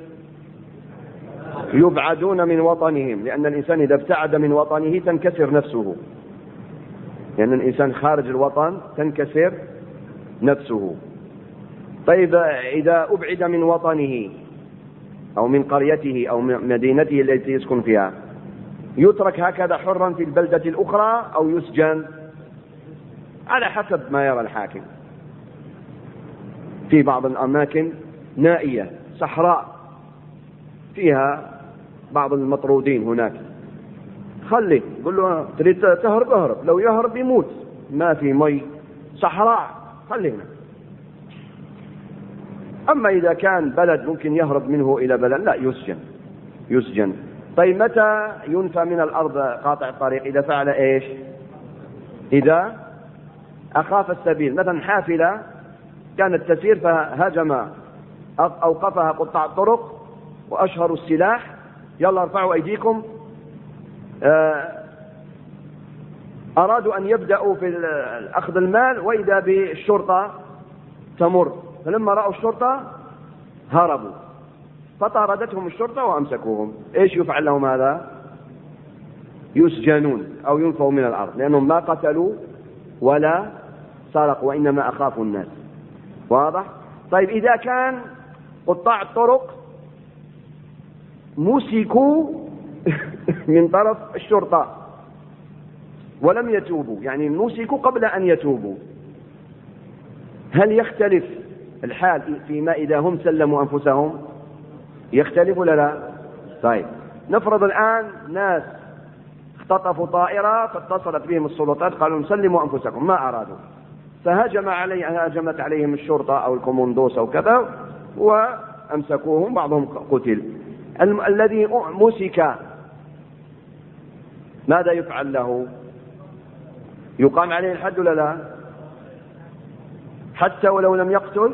يبعدون من وطنهم، لأن الإنسان إذا ابتعد من وطنه تنكسر نفسه، لأن الإنسان خارج الوطن تنكسر نفسه. طيب إذا أبعد من وطنه أو من قريته أو مدينته التي يسكن فيها، يترك هكذا حرا في البلدة الأخرى أو يسجن على حسب ما يرى الحاكم. في بعض الأماكن نائية صحراء فيها بعض المطرودين هناك، خلي قل له تريد تهرب اهرب، لو يهرب يموت، ما في مي صحراء خلي هنا. أما إذا كان بلد ممكن يهرب منه إلى بلد لا يسجن. طيب متى ينفى من الأرض قاطع الطريق؟ إذا فعل إيش؟ إذا أخاف السبيل. مثلا حافلة كانت تسير فهاجم أوقفها قطاع الطرق وأشهروا السلاح، يلا ارفعوا أيديكم. أرادوا أن يبدأوا في أخذ المال وإذا بالشرطة تمر، فلما رأوا الشرطة هربوا فطاردتهم الشرطة وأمسكوهم. إيش يفعل لهم هذا؟ يسجنون أو ينفوا من الأرض، لأنهم ما قتلوا ولا سرقوا وإنما أخافوا الناس. واضح؟ طيب إذا كان قطاع الطرق مسكوا من طرف الشرطة ولم يتوبوا، يعني مسكوا قبل أن يتوبوا، هل يختلف الحال فيما إذا هم سلموا أنفسهم؟ يختلف ولا لا؟ طيب نفرض الآن ناس اختطفوا طائرة فاتصلت بهم السلطات قالوا سلموا أنفسكم، ما أرادوا، هاجمت عليهم الشرطة أو الكوموندوس أو كذا وأمسكوهم، بعضهم قتل. الذي مسك ماذا يفعل له؟ يقام عليه الحد ولا لا؟ حتى ولو لم يقتل؟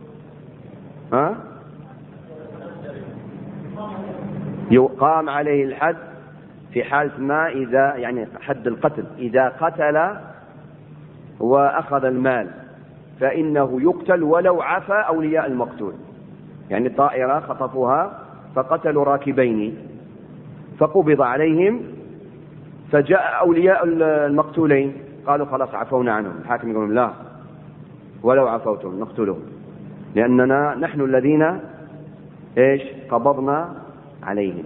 يقام عليه الحد في حالة ما، إذا يعني حد القتل إذا قتل وأخذ المال فإنه يقتل ولو عفى أولياء المقتول. يعني طائرة خطفوها فقتلوا راكبين فقبض عليهم، فجاء أولياء المقتولين قالوا خلاص عفونا عنهم، الحاكم يقول لا، ولو عفوتم نقتلهم لأننا نحن الذين إيش قبضنا عليهم.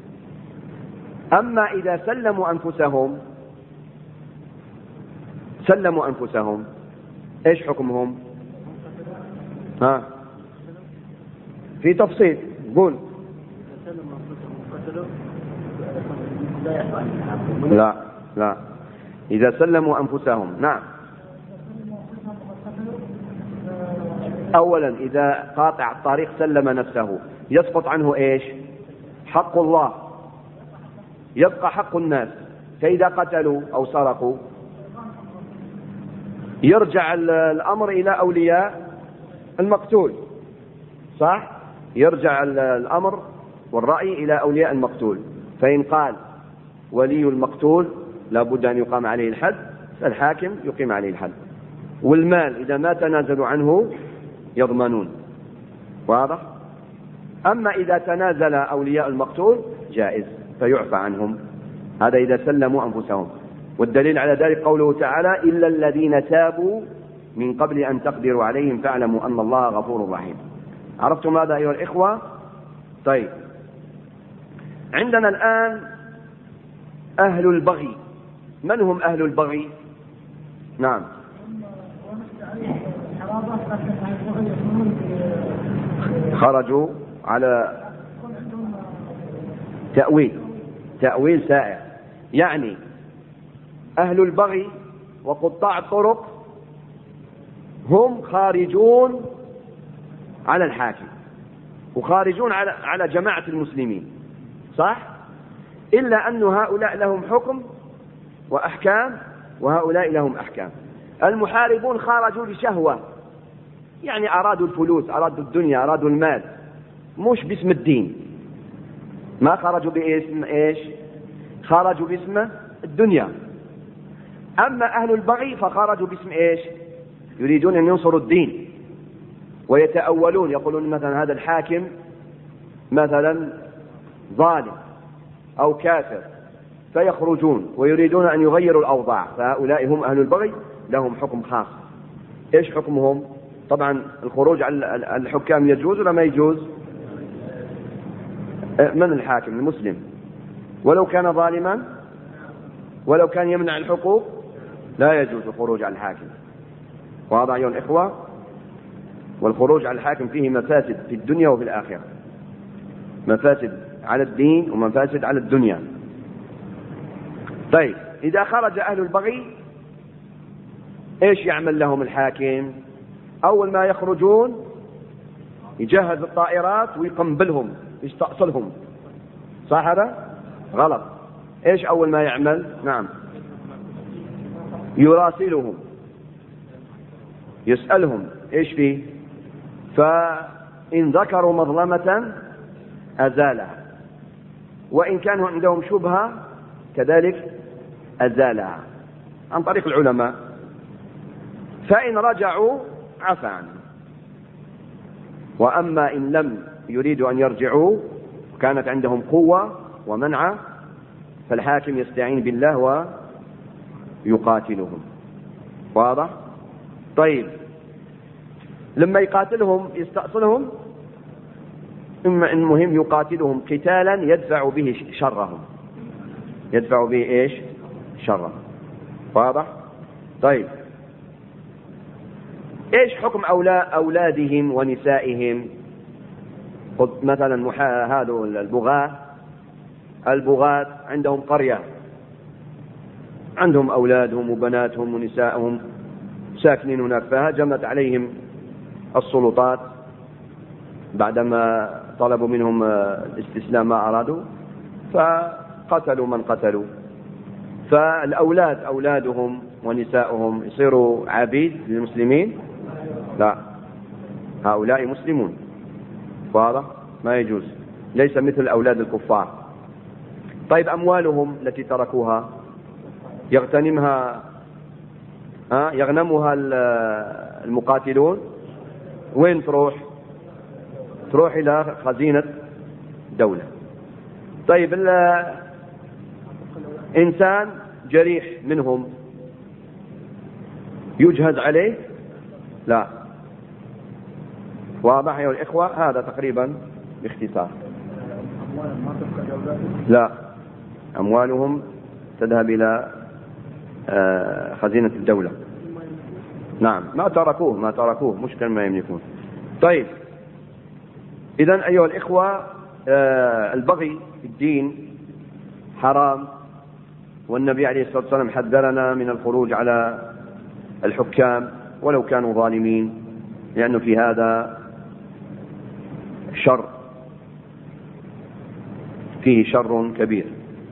أما إذا سلموا أنفسهم إيش حكمهم؟ في تفصيل قول. لا إذا سلموا أنفسهم، نعم. أولا إذا قاطع الطريق سلم نفسه يسقط عنه إيش؟ حق الله، يبقى حق الناس. فإذا قتلوا أو سرقوا يرجع الأمر إلى أولياء المقتول، صح؟ يرجع الأمر والرأي إلى أولياء المقتول. فإن قال ولي المقتول لابد أن يقام عليه الحد، فالحاكم يقيم عليه الحد. والمال إذا ما تنازلوا عنه يضمنون. واضح؟ أما إذا تنازل أولياء المقتول جائز فيعفى عنهم، هذا إذا سلموا أنفسهم. والدليل على ذلك قوله تعالى إلا الذين تابوا من قبل أن تقدروا عليهم فاعلموا أن الله غفور رحيم. عرفتم هذا أيها الإخوة؟ طيب عندنا الآن أهل البغي. من هم أهل البغي؟ نعم. خرجوا على تأويل سائر، يعني أهل البغي وقطاع الطرق هم خارجون على الحاكم وخارجون على جماعة المسلمين، صح؟ إلا أن هؤلاء لهم حكم وأحكام وهؤلاء لهم أحكام. المحاربون خرجوا لشهوة، يعني أرادوا الفلوس، أرادوا الدنيا، أرادوا المال، مش باسم الدين. ما خرجوا باسم إيش؟ خرجوا باسم الدنيا. أما أهل البغي فخرجوا باسم إيش؟ يريدون أن ينصروا الدين ويتأولون، يقولون مثلا هذا الحاكم مثلا ظالم أو كافر، فيخرجون ويريدون أن يغيروا الأوضاع. فهؤلاء هم أهل البغي، لهم حكم خاص. إيش حكمهم؟ طبعا الخروج على الحكام يجوز ولا ما يجوز؟ من الحاكم؟ المسلم، ولو كان ظالما، ولو كان يمنع الحقوق لا يجوز الخروج على الحاكم. واضح أيها الإخوة؟ والخروج على الحاكم فيه مفاسد في الدنيا وفي الآخرة، مفاسد على الدين ومفاسد على الدنيا. طيب إذا خرج أهل البغي إيش يعمل لهم الحاكم؟ أول ما يخرجون يجهز الطائرات ويقنبلهم، يستأصلهم، صح هذا؟ غلط. إيش أول ما يعمل؟ نعم، يراسلهم، يسألهم إيش فيه، فإن ذكروا مظلمة أزالها، وإن كانوا عندهم شبهة كذلك أزالها عن طريق العلماء، فإن رجعوا عفى عنهم. وأما إن لم يريدوا أن يرجعوا كانت عندهم قوة ومنعة، فالحاكم يستعين بالله ويقاتلهم. واضح؟ طيب لما يقاتلهم يستأصلهم، المهم يقاتلهم قتالا يدفع به شرهم، يدفع به ايش؟ شرهم. واضح؟ طيب ايش حكم أولادهم ونسائهم؟ مثلا هذول البغاة عندهم قرية، عندهم أولادهم وبناتهم ونسائهم ساكنين هناك، فهجمت عليهم السلطات بعدما طلبوا منهم الاستسلام ما أرادوا، فقتلوا من قتلوا. فالأولاد أولادهم ونسائهم يصيروا عبيد للمسلمين؟ لا، هؤلاء مسلمون. واضح؟ ما يجوز، ليس مثل أولاد الكفار. طيب أموالهم التي تركوها يغنمها المقاتلون، وين تروح؟ تروح إلى خزينة دولة. طيب إنسان جريح منهم يجهز عليه؟ لا. واضح يا الإخوة؟ هذا تقريبا باختصار. لا، أموالهم تذهب إلى خزينة الدولة. نعم، ما تركوه مشكل ما يملكون. طيب إذن أيها الإخوة، البغي في الدين حرام، والنبي عليه الصلاة والسلام حذرنا من الخروج على الحكام ولو كانوا ظالمين، لأنه في هذا شر، فيه شر كبير.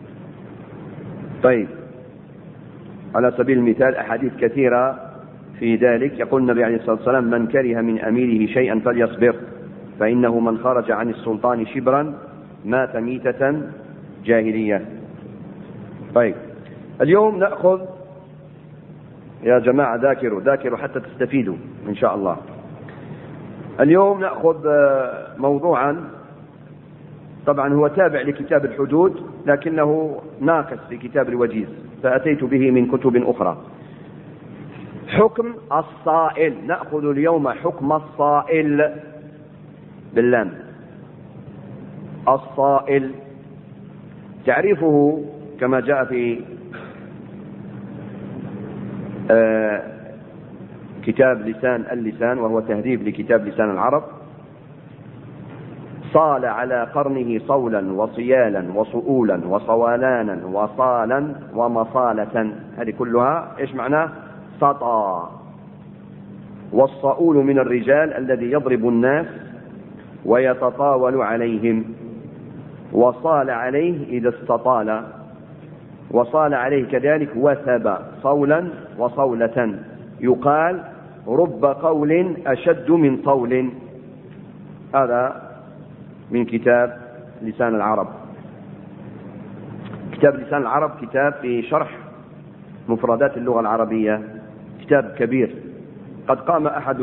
طيب على سبيل المثال أحاديث كثيرة في ذلك. يقول النبي عليه الصلاة والسلام: من كره من أميره شيئا فليصبر، فإنه من خرج عن السلطان شبرا مات ميتة جاهلية. طيب اليوم نأخذ يا جماعة، ذاكروا حتى تستفيدوا إن شاء الله. اليوم نأخذ موضوعا طبعا هو تابع لكتاب الحدود، لكنه ناقص في كتاب الوجيز، فأتيت به من كتب أخرى. حكم الصائل. نأخذ اليوم حكم الصائل باللام. الصائل تعريفه كما جاء في كتاب لسان اللسان، وهو تهذيب لكتاب لسان العرب: صال على قرنه صولا وصيالا وصؤولا وصوالانا وصالا ومصالة. هذه كلها ايش معناه؟ سطى. والصؤول من الرجال الذي يضرب الناس ويتطاول عليهم، وصال عليه إذا استطال، وصال عليه كذلك وثب صولا وصولة. يقال: رب قول أشد من طول. هذا من كتاب لسان العرب. كتاب لسان العرب كتاب في شرح مفردات اللغة العربية، كتاب كبير. قد قام أحد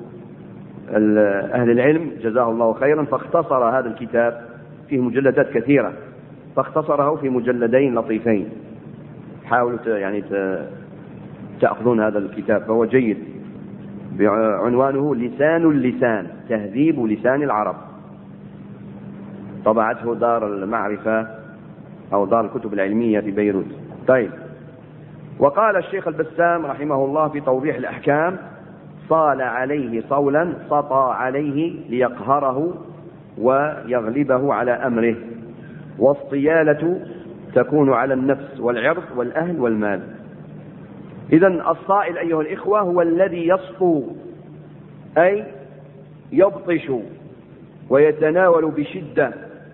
أهل العلم جزاه الله خيرا فاختصر هذا الكتاب، فيه مجلدات كثيرة، فاختصره في مجلدين لطيفين. حاولوا تأخذون هذا الكتاب، فهو جيد. بعنوانه لسان اللسان، تهذيب لسان العرب، طبعته دار المعرفة أو دار الكتب العلمية في بيروت. طيب، وقال الشيخ البسام رحمه الله في توضيح الأحكام: صال عليه صولا سطى عليه ليقهره ويغلبه على أمره. والصيالة تكون على النفس والعرض والأهل والمال. إذن الصائل أيها الإخوة هو الذي يسطو، أي يبطش ويتناول بشدة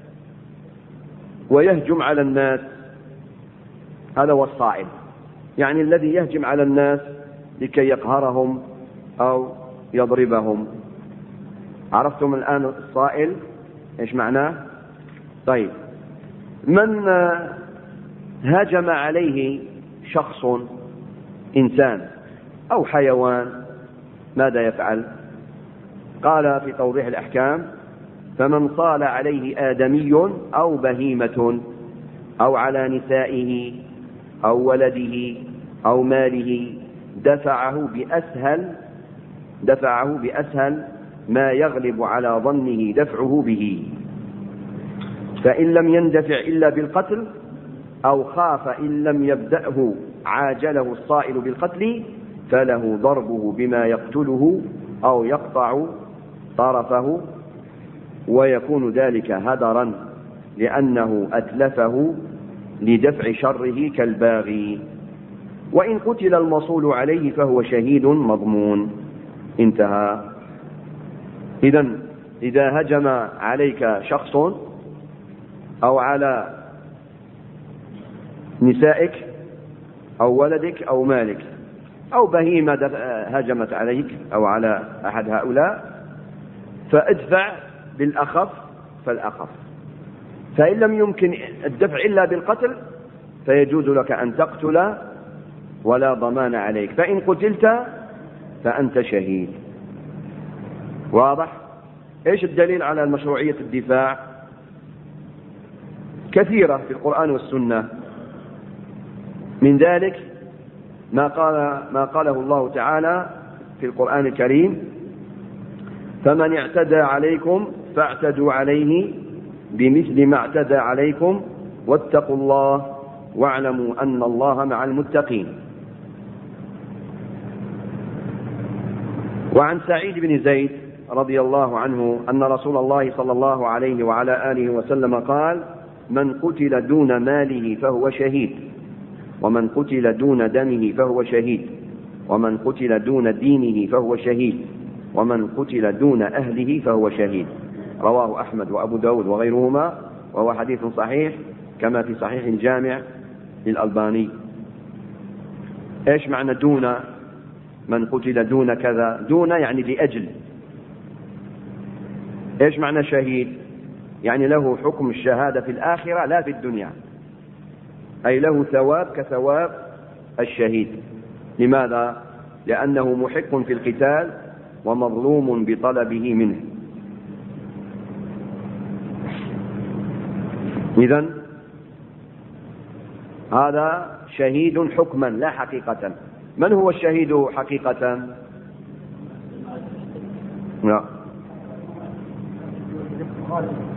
ويهجم على الناس، هذا هو الصائل، يعني الذي يهجم على الناس لكي يقهرهم أو يضربهم. عرفتم الآن الصائل إيش معناه؟ طيب، من هجم عليه شخص إنسان أو حيوان ماذا يفعل؟ قال في توضيح الأحكام: فمن صال عليه آدمي أو بهيمة أو على نسائه أو ولده أو ماله دفعه بأسهل ما يغلب على ظنه دفعه به، فإن لم يندفع إلا بالقتل أو خاف إن لم يبدأه عاجله الصائل بالقتل فله ضربه بما يقتله أو يقطع طرفه، ويكون ذلك هدرا لأنه أتلفه لدفع شره كالباغي. وإن قتل المصول عليه فهو شهيد مضمون. انتهى. إذن إذا هجم عليك شخص أو على نسائك أو ولدك أو مالك أو بهيمة هجمت عليك أو على أحد هؤلاء، فادفع بالأخف فالأخف. فإن لم يمكن الدفع إلا بالقتل فيجوز لك أن تقتل ولا ضمان عليك، فإن قتلت فأنت شهيد. واضح؟ إيش الدليل على مشروعية الدفاع؟ كثيرة في القرآن والسنة، من ذلك ما قاله الله تعالى في القرآن الكريم: فمن اعتدى عليكم فاعتدوا عليه بمثل ما اعتدى عليكم واتقوا الله واعلموا أن الله مع المتقين. وعن سعيد بن زيد رضي الله عنه أن رسول الله صلى الله عليه وعلى آله وسلم قال: من قتل دون ماله فهو شهيد، ومن قتل دون دمه فهو شهيد، ومن قتل دون دينه فهو شهيد، ومن قتل دون أهله فهو شهيد. رواه أحمد وأبو داود وغيرهما، وهو حديث صحيح كما في صحيح الجامع للألباني. إيش معنى دون؟ من قتل دون كذا، دون يعني لأجل. إيش معنى شهيد؟ يعني له حكم الشهادة في الآخرة لا في الدنيا، أي له ثواب كثواب الشهيد. لماذا؟ لأنه محق في القتال ومظلوم بطلبه منه. إذن هذا شهيد حكما لا حقيقة. من هو الشهيد حقيقة؟ لا.